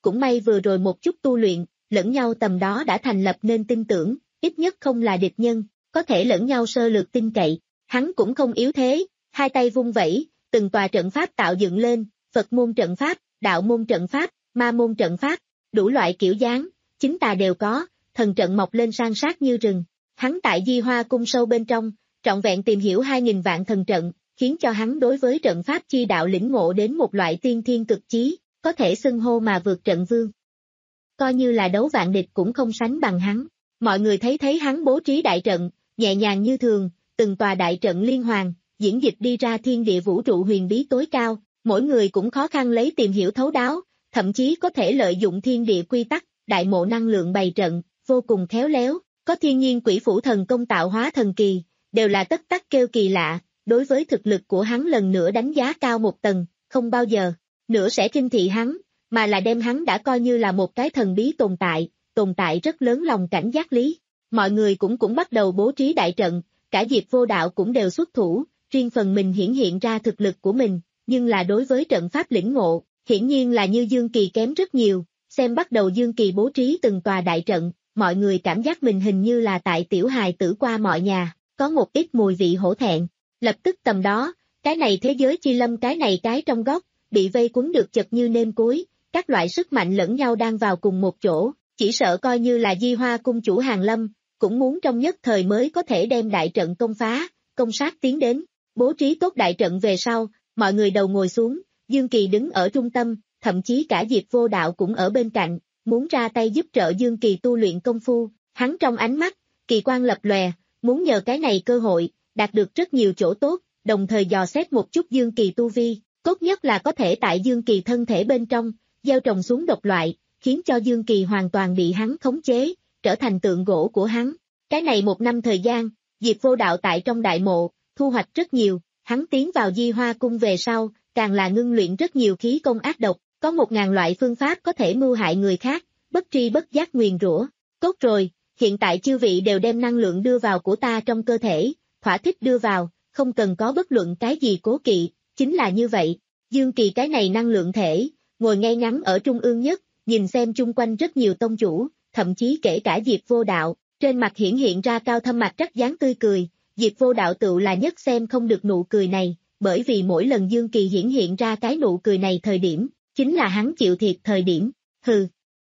cũng may vừa rồi một chút tu luyện, lẫn nhau tầm đó đã thành lập nên tin tưởng, ít nhất không là địch nhân, có thể lẫn nhau sơ lược tin cậy. Hắn cũng không yếu thế, hai tay vung vẩy, từng tòa trận pháp tạo dựng lên, Phật môn trận pháp, đạo môn trận pháp, ma môn trận pháp, đủ loại kiểu dáng, chính tà đều có, thần trận mọc lên san sát như rừng. Hắn tại Di Hoa cung sâu bên trong, trọn vẹn tìm hiểu hai nghìn vạn thần trận, khiến cho hắn đối với trận pháp chi đạo lĩnh ngộ đến một loại tiên thiên cực chí, có thể xưng hô mà vượt trận vương. Coi như là đấu vạn địch cũng không sánh bằng hắn. Mọi người thấy thấy hắn bố trí đại trận, nhẹ nhàng như thường, từng tòa đại trận liên hoàn, diễn dịch đi ra thiên địa vũ trụ huyền bí tối cao, mỗi người cũng khó khăn lấy tìm hiểu thấu đáo, thậm chí có thể lợi dụng thiên địa quy tắc, đại mộ năng lượng bày trận, vô cùng khéo léo, có thiên nhiên quỷ phủ thần công tạo hóa thần kỳ, đều là tất tắc kêu kỳ lạ, đối với thực lực của hắn lần nữa đánh giá cao một tầng, không bao giờ nữa sẽ khinh thị hắn, mà là đem hắn đã coi như là một cái thần bí tồn tại, tồn tại rất lớn lòng cảnh giác lý. Mọi người cũng cũng bắt đầu bố trí đại trận, cả Diệp Vô Đạo cũng đều xuất thủ, riêng phần mình hiển hiện ra thực lực của mình, nhưng là đối với trận pháp lĩnh ngộ, hiển nhiên là như Dương Kỳ kém rất nhiều, xem bắt đầu Dương Kỳ bố trí từng tòa đại trận, mọi người cảm giác mình hình như là tại tiểu hài tử qua mọi nhà, có một ít mùi vị hổ thẹn, lập tức tầm đó, cái này thế giới chi lâm cái này cái trong góc, bị vây quấn được chật như nêm cối, các loại sức mạnh lẫn nhau đang vào cùng một chỗ, chỉ sợ coi như là Di Hoa cung chủ Hàng Lâm, cũng muốn trong nhất thời mới có thể đem đại trận công phá, công sát tiến đến, bố trí tốt đại trận về sau, mọi người đầu ngồi xuống, Dương Kỳ đứng ở trung tâm, thậm chí cả Diệp Vô Đạo cũng ở bên cạnh, muốn ra tay giúp trợ Dương Kỳ tu luyện công phu, hắn trong ánh mắt, kỳ quang lập lòe, muốn nhờ cái này cơ hội, đạt được rất nhiều chỗ tốt, đồng thời dò xét một chút Dương Kỳ tu vi, tốt nhất là có thể tại Dương Kỳ thân thể bên trong, gieo trồng xuống độc loại, khiến cho Dương Kỳ hoàn toàn bị hắn khống chế, trở thành tượng gỗ của hắn. Cái này một năm thời gian, Diệp Vô Đạo tại trong đại mộ, thu hoạch rất nhiều, hắn tiến vào Di Hoa cung về sau, càng là ngưng luyện rất nhiều khí công ác độc, có một ngàn loại phương pháp có thể mưu hại người khác, bất tri bất giác nguyền rủa. Tốt rồi, hiện tại chư vị đều đem năng lượng đưa vào của ta trong cơ thể, thỏa thích đưa vào, không cần có bất luận cái gì cố kỵ, chính là như vậy. Dương Kỳ cái này năng lượng thể, ngồi ngay ngắn ở trung ương nhất, nhìn xem chung quanh rất nhiều tông chủ, thậm chí kể cả Diệp Vô Đạo, trên mặt hiển hiện ra cao thâm mặt trắc dáng tươi cười, Diệp Vô Đạo tự là nhất xem không được nụ cười này, bởi vì mỗi lần Dương Kỳ hiển hiện ra cái nụ cười này thời điểm, chính là hắn chịu thiệt thời điểm, hừ.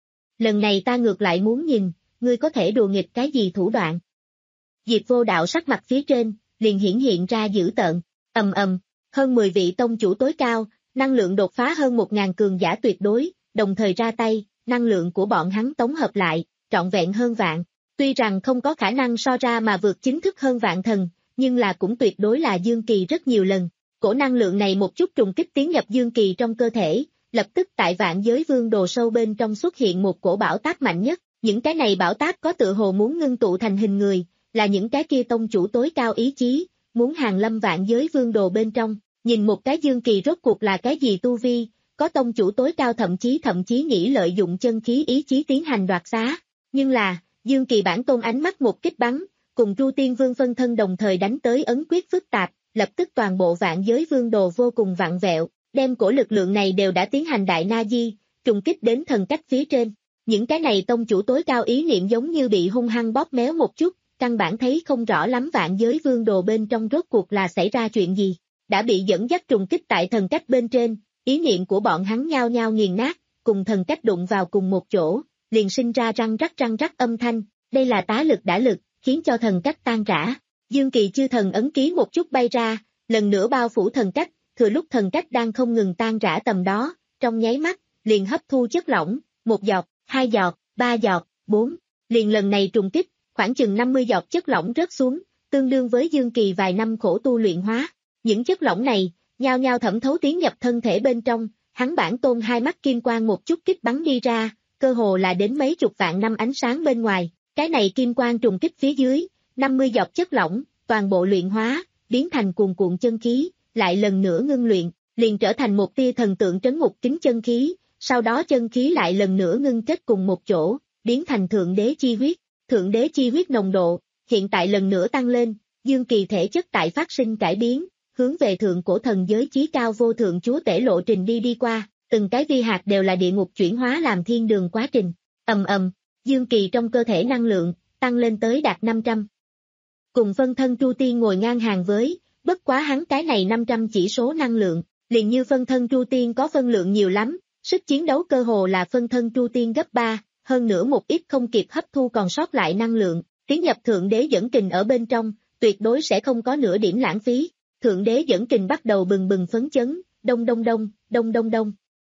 Lần này ta ngược lại muốn nhìn, ngươi có thể đùa nghịch cái gì thủ đoạn. Diệp Vô Đạo sắc mặt phía trên, liền hiển hiện ra dữ tợn, ầm ầm, hơn mười vị tông chủ tối cao, năng lượng đột phá hơn một ngàn cường giả tuyệt đối, đồng thời ra tay, năng lượng của bọn hắn tống hợp lại, trọn vẹn hơn vạn. Tuy rằng không có khả năng so ra mà vượt chính thức hơn vạn thần, nhưng là cũng tuyệt đối là Dương Kỳ rất nhiều lần. Cổ năng lượng này một chút trùng kích tiến nhập Dương Kỳ trong cơ thể, lập tức tại vạn giới vương đồ sâu bên trong xuất hiện một cổ bão táp mạnh nhất. Những cái này bão táp có tựa hồ muốn ngưng tụ thành hình người, là những cái kia tông chủ tối cao ý chí, muốn hàng lâm vạn giới vương đồ bên trong. Nhìn một cái Dương Kỳ rốt cuộc là cái gì tu vi, có tông chủ tối cao thậm chí thậm chí nghĩ lợi dụng chân khí ý chí tiến hành đoạt xá. Nhưng là, Dương Kỳ bản tôn ánh mắt một kích bắn, cùng Tru Tiên Vương phân thân đồng thời đánh tới ấn quyết phức tạp, lập tức toàn bộ vạn giới vương đồ vô cùng vặn vẹo, đem cổ lực lượng này đều đã tiến hành đại na di, trùng kích đến thần cách phía trên. Những cái này tông chủ tối cao ý niệm giống như bị hung hăng bóp méo một chút, căn bản thấy không rõ lắm vạn giới vương đồ bên trong rốt cuộc là xảy ra chuyện gì. Đã bị dẫn dắt trùng kích tại thần cách bên trên, ý niệm của bọn hắn nhao nhao nghiền nát, cùng thần cách đụng vào cùng một chỗ, liền sinh ra răng rắc răng rắc âm thanh, đây là tá lực đả lực, khiến cho thần cách tan rã. Dương Kỳ chư thần ấn ký một chút bay ra, lần nữa bao phủ thần cách, thừa lúc thần cách đang không ngừng tan rã tầm đó, trong nháy mắt, liền hấp thu chất lỏng, một giọt, hai giọt, ba giọt, bốn, liền lần này trùng kích, khoảng chừng năm mươi giọt chất lỏng rớt xuống, tương đương với Dương Kỳ vài năm khổ tu luyện hóa. Những chất lỏng này, nhao nhao thẩm thấu tiến nhập thân thể bên trong, hắn bản tôn hai mắt kim quang một chút kích bắn đi ra, cơ hồ là đến mấy chục vạn năm ánh sáng bên ngoài, cái này kim quang trùng kích phía dưới, năm mươi giọt chất lỏng, toàn bộ luyện hóa, biến thành cuồn cuộn chân khí, lại lần nữa ngưng luyện, liền trở thành một tia thần tượng trấn ngục kính chân khí, sau đó chân khí lại lần nữa ngưng kết cùng một chỗ, biến thành thượng đế chi huyết, thượng đế chi huyết nồng độ, hiện tại lần nữa tăng lên, Dương Kỳ thể chất tại phát sinh cải biến, hướng về thượng cổ thần giới chí cao vô thượng chúa tể lộ trình đi đi qua, từng cái vi hạt đều là địa ngục chuyển hóa làm thiên đường quá trình. Ầm ầm, Dương Kỳ trong cơ thể năng lượng tăng lên tới đạt năm trăm. Cùng phân thân Chu Tiên ngồi ngang hàng với, bất quá hắn cái này năm trăm chỉ số năng lượng, liền như phân thân Chu Tiên có phân lượng nhiều lắm, sức chiến đấu cơ hồ là phân thân Chu Tiên gấp ba, hơn nữa một ít không kịp hấp thu còn sót lại năng lượng, tiến nhập thượng đế dẫn kình ở bên trong, tuyệt đối sẽ không có nửa điểm lãng phí. Thượng đế dẫn kình bắt đầu bừng bừng phấn chấn, đông đông đông, đông đông đông.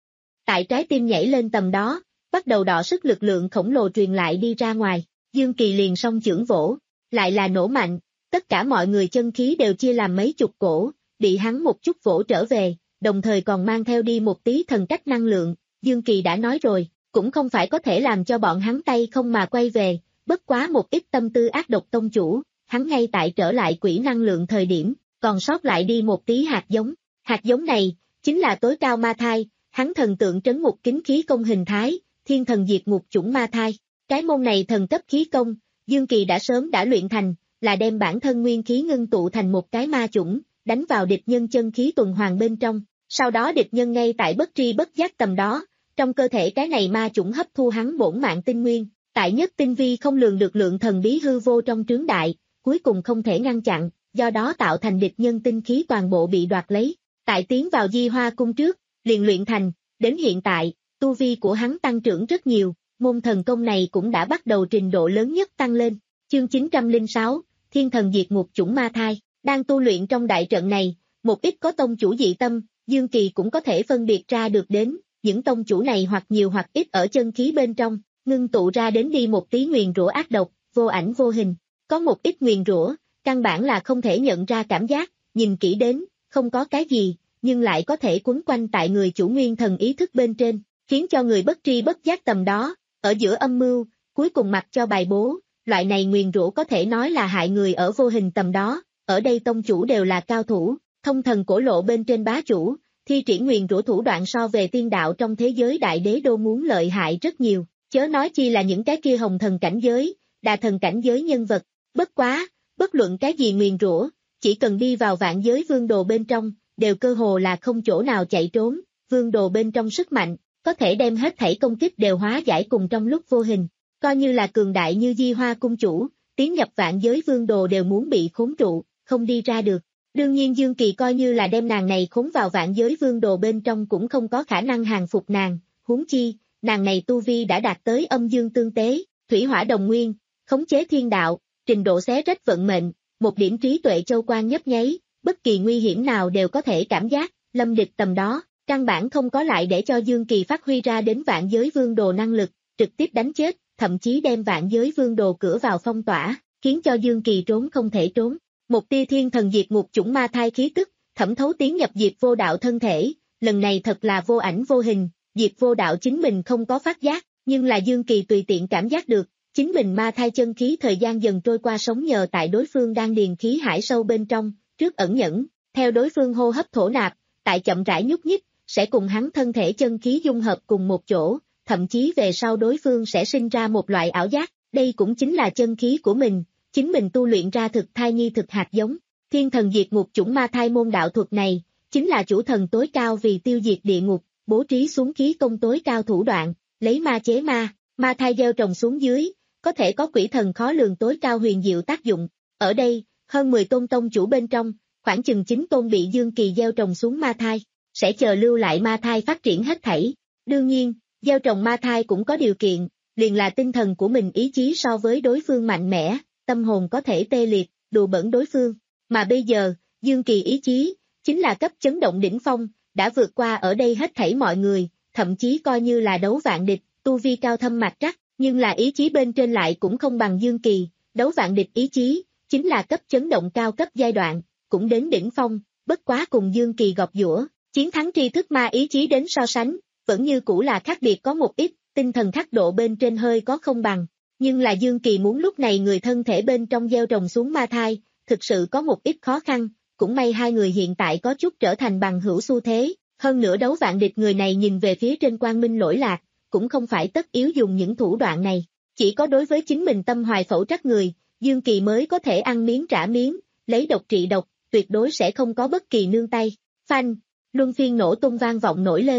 Tại trái tim nhảy lên tầm đó, bắt đầu đọ sức lực lượng khổng lồ truyền lại đi ra ngoài, Dương Kỳ liền song chưởng vỗ, lại là nổ mạnh, tất cả mọi người chân khí đều chia làm mấy chục cổ, bị hắn một chút vỗ trở về, đồng thời còn mang theo đi một tí thần cách năng lượng, Dương Kỳ đã nói rồi, cũng không phải có thể làm cho bọn hắn tay không mà quay về, bất quá một ít tâm tư ác độc tông chủ, hắn ngay tại trở lại quỹ năng lượng thời điểm, còn sót lại đi một tí hạt giống, hạt giống này, chính là tối cao ma thai, hắn thần tượng trấn ngục kính khí công hình thái, thiên thần diệt ngục chủng ma thai, cái môn này thần cấp khí công, Dương Kỳ đã sớm đã luyện thành, là đem bản thân nguyên khí ngưng tụ thành một cái ma chủng, đánh vào địch nhân chân khí tuần hoàn bên trong, sau đó địch nhân ngay tại bất tri bất giác tầm đó, trong cơ thể cái này ma chủng hấp thu hắn bổn mạng tinh nguyên, tại nhất tinh vi không lường được lượng thần bí hư vô trong trướng đại, cuối cùng không thể ngăn chặn, do đó tạo thành địch nhân tinh khí toàn bộ bị đoạt lấy, tại tiến vào Di Hoa cung trước, liền luyện thành, đến hiện tại, tu vi của hắn tăng trưởng rất nhiều, môn thần công này cũng đã bắt đầu trình độ lớn nhất tăng lên, chương chín trăm lẻ sáu, thiên thần diệt ngục chủng ma thai, đang tu luyện trong đại trận này, một ít có tông chủ dị tâm, Dương Kỳ cũng có thể phân biệt ra được đến, những tông chủ này hoặc nhiều hoặc ít ở chân khí bên trong, ngưng tụ ra đến đi một tí nguyền rủa ác độc, vô ảnh vô hình, có một ít nguyền rủa, căn bản là không thể nhận ra cảm giác, nhìn kỹ đến, không có cái gì, nhưng lại có thể quấn quanh tại người chủ nguyên thần ý thức bên trên, khiến cho người bất tri bất giác tầm đó, ở giữa âm mưu, cuối cùng mặc cho bài bố, loại này nguyền rủa có thể nói là hại người ở vô hình tầm đó, ở đây tông chủ đều là cao thủ, thông thần cổ lộ bên trên bá chủ, thi triển nguyền rủa thủ đoạn so về tiên đạo trong thế giới đại đế đô muốn lợi hại rất nhiều, chớ nói chi là những cái kia hồng thần cảnh giới, đà thần cảnh giới nhân vật, bất quá, bất luận cái gì nguyền rủa, chỉ cần đi vào vạn giới vương đồ bên trong, đều cơ hồ là không chỗ nào chạy trốn, vương đồ bên trong sức mạnh, có thể đem hết thảy công kích đều hóa giải cùng trong lúc vô hình, coi như là cường đại như Di Hoa cung chủ, tiến nhập vạn giới vương đồ đều muốn bị khốn trụ, không đi ra được. Đương nhiên Dương Kỳ coi như là đem nàng này khốn vào vạn giới vương đồ bên trong cũng không có khả năng hàng phục nàng, huống chi, nàng này tu vi đã đạt tới âm dương tương tế, thủy hỏa đồng nguyên, khống chế thiên đạo, trình độ xé rách vận mệnh, một điểm trí tuệ châu quan nhấp nháy, bất kỳ nguy hiểm nào đều có thể cảm giác, lâm địch tầm đó, căn bản không có lại để cho Dương Kỳ phát huy ra đến vạn giới vương đồ năng lực, trực tiếp đánh chết, thậm chí đem vạn giới vương đồ cửa vào phong tỏa, khiến cho Dương Kỳ trốn không thể trốn. Một tia thiên thần diệt ngục chủng ma thai khí tức, thẩm thấu tiến nhập Diệp Vô Đạo thân thể, lần này thật là vô ảnh vô hình, Diệp Vô Đạo chính mình không có phát giác, nhưng là Dương Kỳ tùy tiện cảm giác được, chính mình ma thai chân khí thời gian dần trôi qua sống nhờ tại đối phương đang điền khí hải sâu bên trong, trước ẩn nhẫn, theo đối phương hô hấp thổ nạp, tại chậm rãi nhúc nhích, sẽ cùng hắn thân thể chân khí dung hợp cùng một chỗ, thậm chí về sau đối phương sẽ sinh ra một loại ảo giác, đây cũng chính là chân khí của mình. Chính mình tu luyện ra thực thai nhi thực hạt giống, thiên thần diệt ngục chủng ma thai môn đạo thuật này, chính là chủ thần tối cao vì tiêu diệt địa ngục, bố trí xuống khí công tối cao thủ đoạn, lấy ma chế ma, ma thai gieo trồng xuống dưới, có thể có quỷ thần khó lường tối cao huyền diệu tác dụng. Ở đây, hơn mười tôn tông chủ bên trong, khoảng chừng chín tôn bị Dương Kỳ gieo trồng xuống ma thai, sẽ chờ lưu lại ma thai phát triển hết thảy. Đương nhiên, gieo trồng ma thai cũng có điều kiện, liền là tinh thần của mình ý chí so với đối phương mạnh mẽ. Tâm hồn có thể tê liệt, đùa bẩn đối phương, mà bây giờ, Dương Kỳ ý chí, chính là cấp chấn động đỉnh phong, đã vượt qua ở đây hết thảy mọi người, thậm chí coi như là đấu vạn địch, tu vi cao thâm mạch trắc, nhưng là ý chí bên trên lại cũng không bằng Dương Kỳ, đấu vạn địch ý chí, chính là cấp chấn động cao cấp giai đoạn, cũng đến đỉnh phong, bất quá cùng Dương Kỳ gọt giũa, chiến thắng tri thức ma ý chí đến so sánh, vẫn như cũ là khác biệt có một ít, tinh thần khắc độ bên trên hơi có không bằng. Nhưng là Dương Kỳ muốn lúc này người thân thể bên trong gieo trồng xuống ma thai, thực sự có một ít khó khăn, cũng may hai người hiện tại có chút trở thành bằng hữu xu thế, hơn nữa đấu vạn địch người này nhìn về phía trên quang minh lỗi lạc, cũng không phải tất yếu dùng những thủ đoạn này, chỉ có đối với chính mình tâm hoài phẫu trách người, Dương Kỳ mới có thể ăn miếng trả miếng, lấy độc trị độc, tuyệt đối sẽ không có bất kỳ nương tay. Phanh, luân phiên nổ tung vang vọng nổi lên,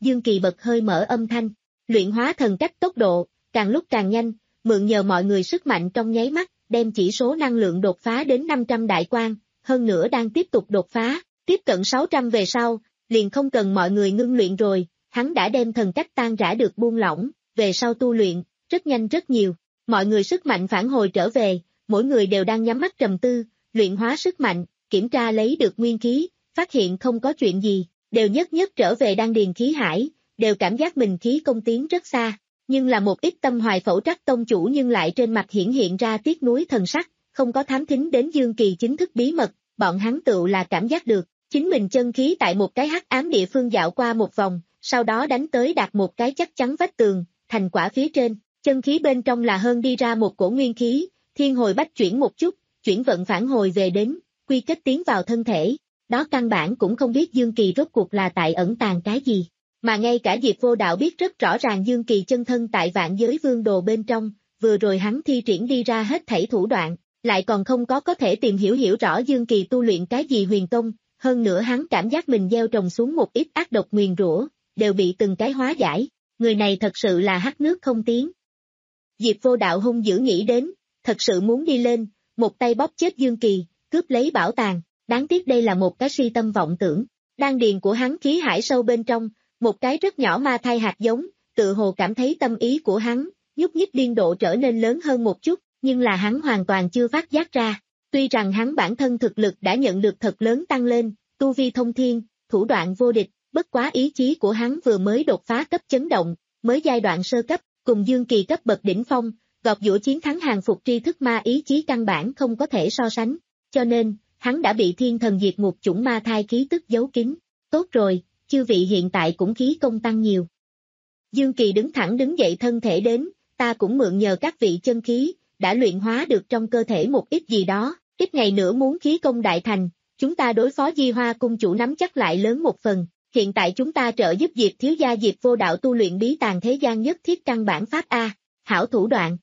Dương Kỳ bật hơi mở âm thanh, luyện hóa thần cách tốc độ, càng lúc càng nhanh, mượn nhờ mọi người sức mạnh trong nháy mắt, đem chỉ số năng lượng đột phá đến năm trăm đại quan, hơn nữa đang tiếp tục đột phá, tiếp cận sáu trăm về sau, liền không cần mọi người ngưng luyện rồi, hắn đã đem thần cách tan rã được buông lỏng, về sau tu luyện, rất nhanh rất nhiều, mọi người sức mạnh phản hồi trở về, mỗi người đều đang nhắm mắt trầm tư, luyện hóa sức mạnh, kiểm tra lấy được nguyên khí, phát hiện không có chuyện gì, đều nhất nhất trở về đan điền khí hải, đều cảm giác mình khí công tiến rất xa, nhưng là một ít tâm hoài phẫu trắc tông chủ nhưng lại trên mặt hiển hiện ra tiếc nuối thần sắc, không có thám thính đến Dương Kỳ chính thức bí mật, bọn hắn tựu là cảm giác được, chính mình chân khí tại một cái hắc ám địa phương dạo qua một vòng, sau đó đánh tới đạt một cái chắc chắn vách tường, thành quả phía trên, chân khí bên trong là hơn đi ra một cổ nguyên khí, thiên hồi bách chuyển một chút, chuyển vận phản hồi về đến, quy kết tiến vào thân thể, đó căn bản cũng không biết Dương Kỳ rốt cuộc là tại ẩn tàng cái gì, mà ngay cả Diệp Vô Đạo biết rất rõ ràng Dương Kỳ chân thân tại vạn giới vương đồ bên trong, vừa rồi hắn thi triển đi ra hết thảy thủ đoạn, lại còn không có có thể tìm hiểu hiểu rõ Dương Kỳ tu luyện cái gì huyền công, hơn nữa hắn cảm giác mình gieo trồng xuống một ít ác độc nguyền rủa, đều bị từng cái hóa giải, người này thật sự là hắc nước không tiến. Diệp Vô Đạo hung dữ nghĩ đến, thật sự muốn đi lên, một tay bóp chết Dương Kỳ, cướp lấy bảo tàng, đáng tiếc đây là một cái si tâm vọng tưởng, đan điền của hắn khí hải sâu bên trong, một cái rất nhỏ ma thai hạt giống, tự hồ cảm thấy tâm ý của hắn, nhúc nhích điên độ trở nên lớn hơn một chút, nhưng là hắn hoàn toàn chưa phát giác ra, tuy rằng hắn bản thân thực lực đã nhận được thật lớn tăng lên, tu vi thông thiên, thủ đoạn vô địch, bất quá ý chí của hắn vừa mới đột phá cấp chấn động, mới giai đoạn sơ cấp, cùng Dương Kỳ cấp bậc đỉnh phong, gọt giũa chiến thắng hàng phục tri thức ma ý chí căn bản không có thể so sánh, cho nên, hắn đã bị thiên thần diệt ngục chủng ma thai khí tức giấu kín, tốt rồi, chư vị hiện tại cũng khí công tăng nhiều. Dương Kỳ đứng thẳng đứng dậy thân thể đến, ta cũng mượn nhờ các vị chân khí, đã luyện hóa được trong cơ thể một ít gì đó, ít ngày nữa muốn khí công đại thành, chúng ta đối phó Di Hoa cung chủ nắm chắc lại lớn một phần, hiện tại chúng ta trợ giúp Diệp thiếu gia Diệp Vô Đạo tu luyện bí tàng thế gian nhất thiết căn bản pháp A, hảo thủ đoạn.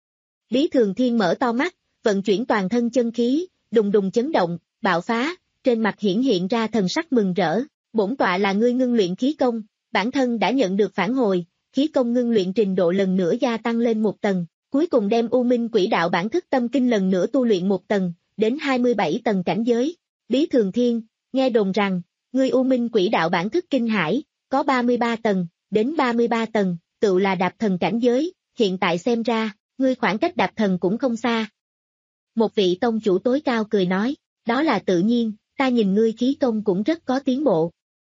Lý Thường Thiên mở to mắt, vận chuyển toàn thân chân khí, đùng đùng chấn động, bạo phá, trên mặt hiển hiện ra thần sắc mừng rỡ, bổn tọa là ngươi ngưng luyện khí công, bản thân đã nhận được phản hồi, khí công ngưng luyện trình độ lần nữa gia tăng lên một tầng, cuối cùng đem U Minh Quỷ Đạo bản thức tâm kinh lần nữa tu luyện một tầng, đến hai mươi bảy tầng cảnh giới. Lý Thường Thiên, nghe đồn rằng, ngươi U Minh Quỷ Đạo bản thức kinh hải, có ba mươi ba tầng, đến ba mươi ba tầng, tự là đạp thần cảnh giới, hiện tại xem ra, ngươi khoảng cách đạp thần cũng không xa. Một vị tông chủ tối cao cười nói, đó là tự nhiên, ta nhìn ngươi khí công cũng rất có tiến bộ.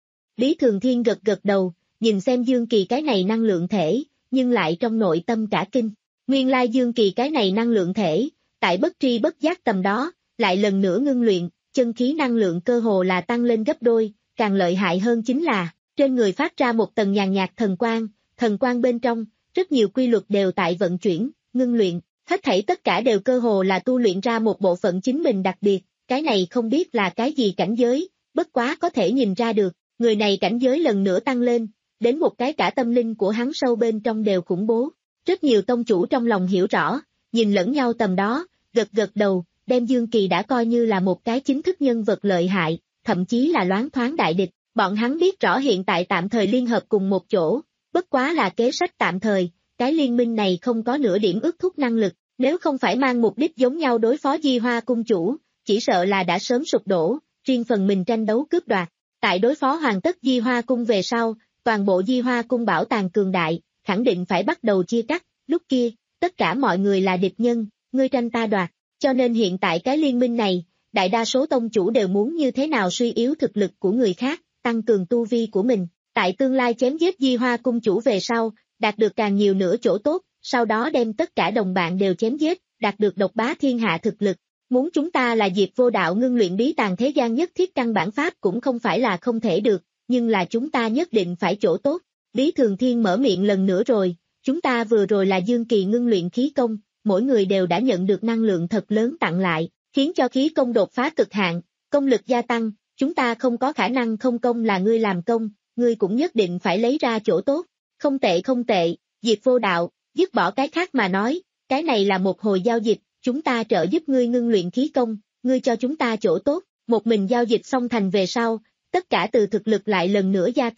Lý Thường Thiên gật gật đầu, nhìn xem Dương Kỳ cái này năng lượng thể, nhưng lại trong nội tâm cả kinh. Nguyên lai Dương Kỳ cái này năng lượng thể, tại bất tri bất giác tầm đó, lại lần nữa ngưng luyện, chân khí năng lượng cơ hồ là tăng lên gấp đôi, càng lợi hại hơn chính là, trên người phát ra một tầng nhàn nhạt thần quang, thần quang bên trong, rất nhiều quy luật đều tại vận chuyển, ngưng luyện, hết thảy tất cả đều cơ hồ là tu luyện ra một bộ phận chính mình đặc biệt, cái này không biết là cái gì cảnh giới, bất quá có thể nhìn ra được, người này cảnh giới lần nữa tăng lên, đến một cái cả tâm linh của hắn sâu bên trong đều khủng bố. Rất nhiều tông chủ trong lòng hiểu rõ, nhìn lẫn nhau tầm đó, gật gật đầu, đem Dương Kỳ đã coi như là một cái chính thức nhân vật lợi hại, thậm chí là loáng thoáng đại địch, bọn hắn biết rõ hiện tại tạm thời liên hợp cùng một chỗ, bất quá là kế sách tạm thời, cái liên minh này không có nửa điểm ước thúc năng lực, nếu không phải mang mục đích giống nhau đối phó Di Hoa cung chủ, chỉ sợ là đã sớm sụp đổ, riêng phần mình tranh đấu cướp đoạt. Tại đối phó hoàn tất Di Hoa cung về sau, toàn bộ Di Hoa cung bảo tàng cường đại, khẳng định phải bắt đầu chia cắt, lúc kia, tất cả mọi người là địch nhân, ngươi tranh ta đoạt, cho nên hiện tại cái liên minh này, đại đa số tông chủ đều muốn như thế nào suy yếu thực lực của người khác, tăng cường tu vi của mình, tại tương lai chém giết Di Hoa cung chủ về sau, đạt được càng nhiều nữa chỗ tốt, sau đó đem tất cả đồng bạn đều chém giết, đạt được độc bá thiên hạ thực lực. Muốn chúng ta là Diệp Vô Đạo ngưng luyện bí tàng thế gian nhất thiết căn bản pháp cũng không phải là không thể được, nhưng là chúng ta nhất định phải chỗ tốt. Lý Thường Thiên mở miệng lần nữa rồi, chúng ta vừa rồi là Dương Kỳ ngưng luyện khí công, mỗi người đều đã nhận được năng lượng thật lớn tặng lại, khiến cho khí công đột phá cực hạn, công lực gia tăng, chúng ta không có khả năng không công là ngươi làm công, ngươi cũng nhất định phải lấy ra chỗ tốt. Không tệ không tệ, Diệp Vô Đạo, dứt bỏ cái khác mà nói, cái này là một hồi giao dịch, chúng ta trợ giúp ngươi ngưng luyện khí công, ngươi cho chúng ta chỗ tốt, một mình giao dịch xong thành về sau, tất cả từ thực lực lại lần nữa gia tăng,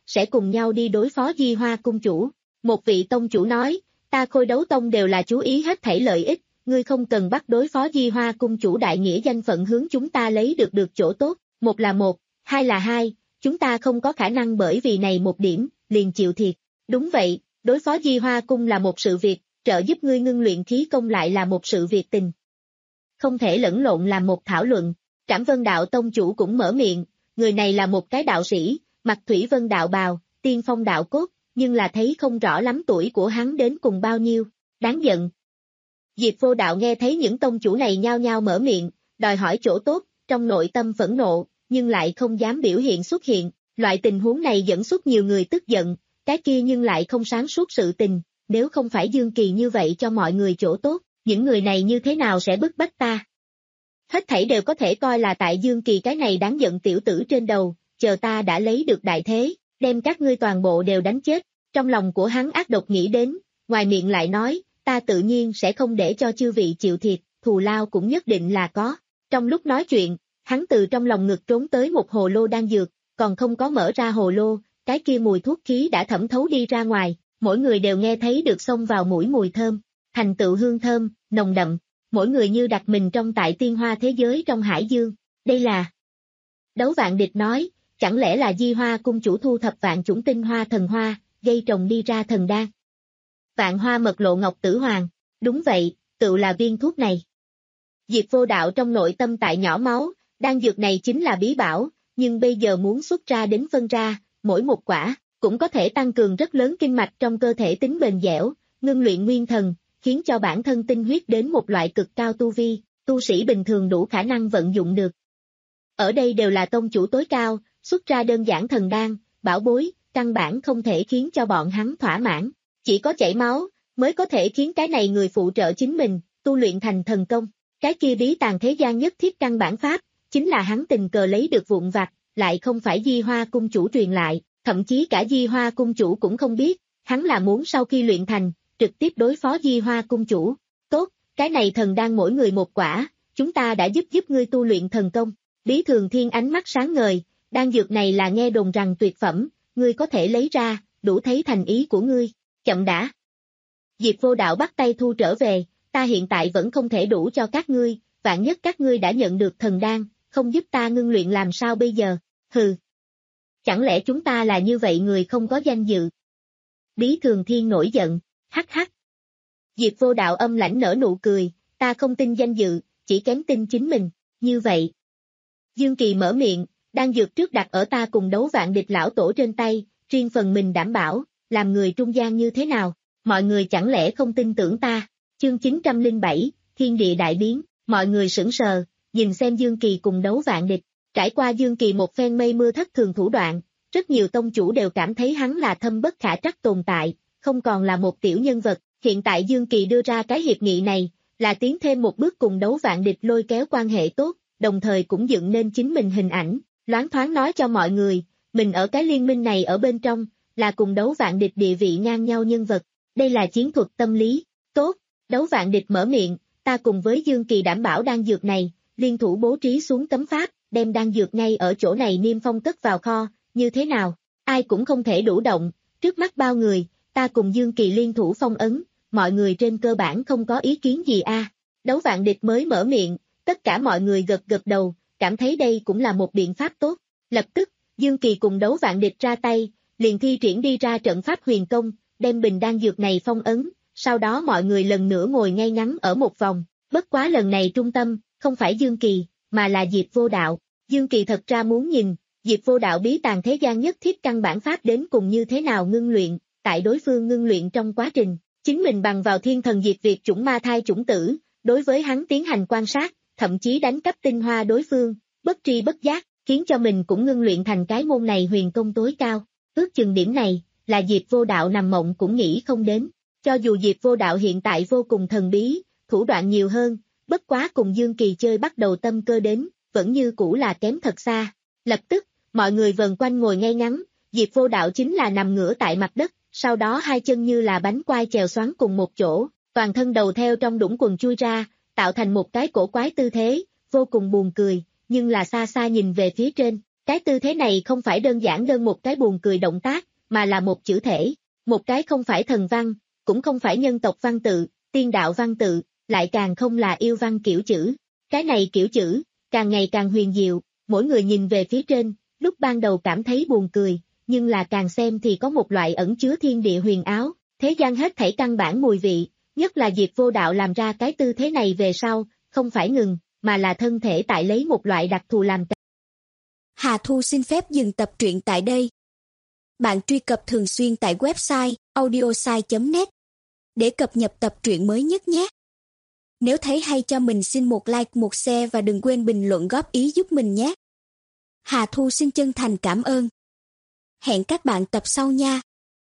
sẽ cùng nhau đi đối phó Di Hoa cung chủ. Một vị tông chủ nói, ta Khôi Đấu Tông đều là chú ý hết thảy lợi ích, ngươi không cần bắt đối phó Di Hoa cung chủ đại nghĩa danh phận hướng chúng ta lấy được được chỗ tốt, một là một, hai là hai, chúng ta không có khả năng bởi vì này một điểm, liền chịu thiệt. Đúng vậy, đối phó Di Hoa cung là một sự việc, trợ giúp ngươi ngưng luyện khí công lại là một sự việc tình. Không thể lẫn lộn làm một thảo luận. Trảm Vân Đạo tông chủ cũng mở miệng, người này là một cái đạo sĩ, mặc Thủy Vân đạo bào, tiên phong đạo cốt, nhưng là thấy không rõ lắm tuổi của hắn đến cùng bao nhiêu, đáng giận. Diệp Vô Đạo nghe thấy những tông chủ này nhao nhao mở miệng, đòi hỏi chỗ tốt, trong nội tâm phẫn nộ, nhưng lại không dám biểu hiện xuất hiện, loại tình huống này dẫn xuất nhiều người tức giận, cái kia nhưng lại không sáng suốt sự tình, nếu không phải Dương Kỳ như vậy cho mọi người chỗ tốt, những người này như thế nào sẽ bức bách ta? Hết thảy đều có thể coi là tại Dương Kỳ cái này đáng giận tiểu tử trên đầu, chờ ta đã lấy được đại thế, đem các ngươi toàn bộ đều đánh chết. Trong lòng của hắn ác độc nghĩ đến, ngoài miệng lại nói, ta tự nhiên sẽ không để cho chư vị chịu thiệt, thù lao cũng nhất định là có. Trong lúc nói chuyện, hắn từ trong lòng ngực trốn tới một hồ lô đan dược, còn không có mở ra hồ lô, cái kia mùi thuốc khí đã thẩm thấu đi ra ngoài, mỗi người đều nghe thấy được xông vào mũi mùi thơm, thành tựu hương thơm, nồng đậm, mỗi người như đặt mình trong tại tiên hoa thế giới trong hải dương. Đây là... Đấu Vạn Địch nói, chẳng lẽ là Di Hoa cung chủ thu thập vạn chủng tinh hoa thần hoa, gây trồng đi ra thần đan. Vạn hoa mật lộ ngọc tử hoàng, đúng vậy, tự là viên thuốc này. Diệp Vô Đạo trong nội tâm tại nhỏ máu, đan dược này chính là bí bảo, nhưng bây giờ muốn xuất ra đến phân ra, mỗi một quả, cũng có thể tăng cường rất lớn kinh mạch trong cơ thể tính bền dẻo, ngưng luyện nguyên thần, khiến cho bản thân tinh huyết đến một loại cực cao tu vi, tu sĩ bình thường đủ khả năng vận dụng được. Ở đây đều là tông chủ tối cao, xuất ra đơn giản thần đan, bảo bối, căn bản không thể khiến cho bọn hắn thỏa mãn, chỉ có chảy máu, mới có thể khiến cái này người phụ trợ chính mình, tu luyện thành thần công. Cái kia bí tàng thế gian nhất thiết căn bản pháp, chính là hắn tình cờ lấy được vụn vặt, lại không phải Di Hoa cung chủ truyền lại, thậm chí cả Di Hoa cung chủ cũng không biết, hắn là muốn sau khi luyện thành, trực tiếp đối phó Di Hoa cung chủ. Tốt, cái này thần đan mỗi người một quả, chúng ta đã giúp giúp ngươi tu luyện thần công. Bí Thường Thiên ánh mắt sáng ngời, đan dược này là nghe đồn rằng tuyệt phẩm, ngươi có thể lấy ra, đủ thấy thành ý của ngươi. Chậm đã. Diệp Vô Đạo bắt tay thu trở về, ta hiện tại vẫn không thể đủ cho các ngươi, vạn nhất các ngươi đã nhận được thần đan, không giúp ta ngưng luyện làm sao bây giờ, hừ. Chẳng lẽ chúng ta là như vậy người không có danh dự? Bí Thường Thiên nổi giận, hắc hắc. Diệp Vô Đạo âm lãnh nở nụ cười, ta không tin danh dự, chỉ kém tin chính mình, như vậy. Dương Kỳ mở miệng, đan dược trước đặt ở ta cùng Đấu Vạn Địch lão tổ trên tay, riêng phần mình đảm bảo, làm người trung gian như thế nào, mọi người chẳng lẽ không tin tưởng ta? Chương chín trăm lẻ bảy, Thiên địa đại biến, mọi người sững sờ, nhìn xem Dương Kỳ cùng Đấu Vạn Địch, trải qua Dương Kỳ một phen mây mưa thất thường thủ đoạn, rất nhiều tông chủ đều cảm thấy hắn là thâm bất khả trắc tồn tại, không còn là một tiểu nhân vật, hiện tại Dương Kỳ đưa ra cái hiệp nghị này, là tiến thêm một bước cùng Đấu Vạn Địch lôi kéo quan hệ tốt, đồng thời cũng dựng nên chính mình hình ảnh, loáng thoáng nói cho mọi người, mình ở cái liên minh này ở bên trong, là cùng Đấu Vạn Địch địa vị ngang nhau nhân vật, đây là chiến thuật tâm lý, tốt, Đấu Vạn Địch mở miệng, ta cùng với Dương Kỳ đảm bảo đan dược này, liên thủ bố trí xuống cấm pháp, đem đan dược ngay ở chỗ này niêm phong cất vào kho, như thế nào, ai cũng không thể đủ động, trước mắt bao người, ta cùng Dương Kỳ liên thủ phong ấn, mọi người trên cơ bản không có ý kiến gì a. À. Đấu Vạn Địch mới mở miệng, tất cả mọi người gật gật đầu, cảm thấy đây cũng là một biện pháp tốt, lập tức, Dương Kỳ cùng Đấu Vạn Địch ra tay, liền thi triển đi ra trận pháp huyền công, đem bình đan dược này phong ấn, sau đó mọi người lần nữa ngồi ngay ngắn ở một vòng, bất quá lần này trung tâm, không phải Dương Kỳ, mà là Diệp Vô Đạo, Dương Kỳ thật ra muốn nhìn, Diệp Vô Đạo bí tàng thế gian nhất thiết căn bản pháp đến cùng như thế nào ngưng luyện, tại đối phương ngưng luyện trong quá trình, chính mình bằng vào thiên thần diệt Việt chủng ma thai chủng tử, đối với hắn tiến hành quan sát, thậm chí đánh cắp tinh hoa đối phương, bất tri bất giác, khiến cho mình cũng ngưng luyện thành cái môn này huyền công tối cao, ước chừng điểm này, là Diệp Vô Đạo nằm mộng cũng nghĩ không đến, cho dù Diệp Vô Đạo hiện tại vô cùng thần bí, thủ đoạn nhiều hơn, bất quá cùng Dương Kỳ chơi bắt đầu tâm cơ đến, vẫn như cũ là kém thật xa, lập tức, mọi người vần quanh ngồi ngay ngắn, Diệp Vô Đạo chính là nằm ngửa tại mặt đất, sau đó hai chân như là bánh quai chèo xoắn cùng một chỗ, toàn thân đầu theo trong đũng quần chui ra, tạo thành một cái cổ quái tư thế, vô cùng buồn cười, nhưng là xa xa nhìn về phía trên, Cái tư thế này không phải đơn giản đơn một cái buồn cười động tác, mà là một chữ thể, một cái không phải thần văn, cũng không phải nhân tộc văn tự, tiên đạo văn tự, lại càng không là yêu văn kiểu chữ. Cái này kiểu chữ, càng ngày càng huyền diệu, mỗi người nhìn về phía trên, lúc ban đầu cảm thấy buồn cười, nhưng là càng xem thì có một loại ẩn chứa thiên địa huyền áo, thế gian hết thảy căn bản mùi vị, nhất là Diệp Vô Đạo làm ra cái tư thế này về sau, không phải ngừng, mà là thân thể tại lấy một loại đặc thù làm cả. Hà Thu xin phép dừng tập truyện tại đây. Bạn truy cập thường xuyên tại website audiosai chấm net để cập nhật tập truyện mới nhất nhé. Nếu thấy hay cho mình xin một like, một share và đừng quên bình luận góp ý giúp mình nhé. Hà Thu xin chân thành cảm ơn. Hẹn các bạn tập sau nha.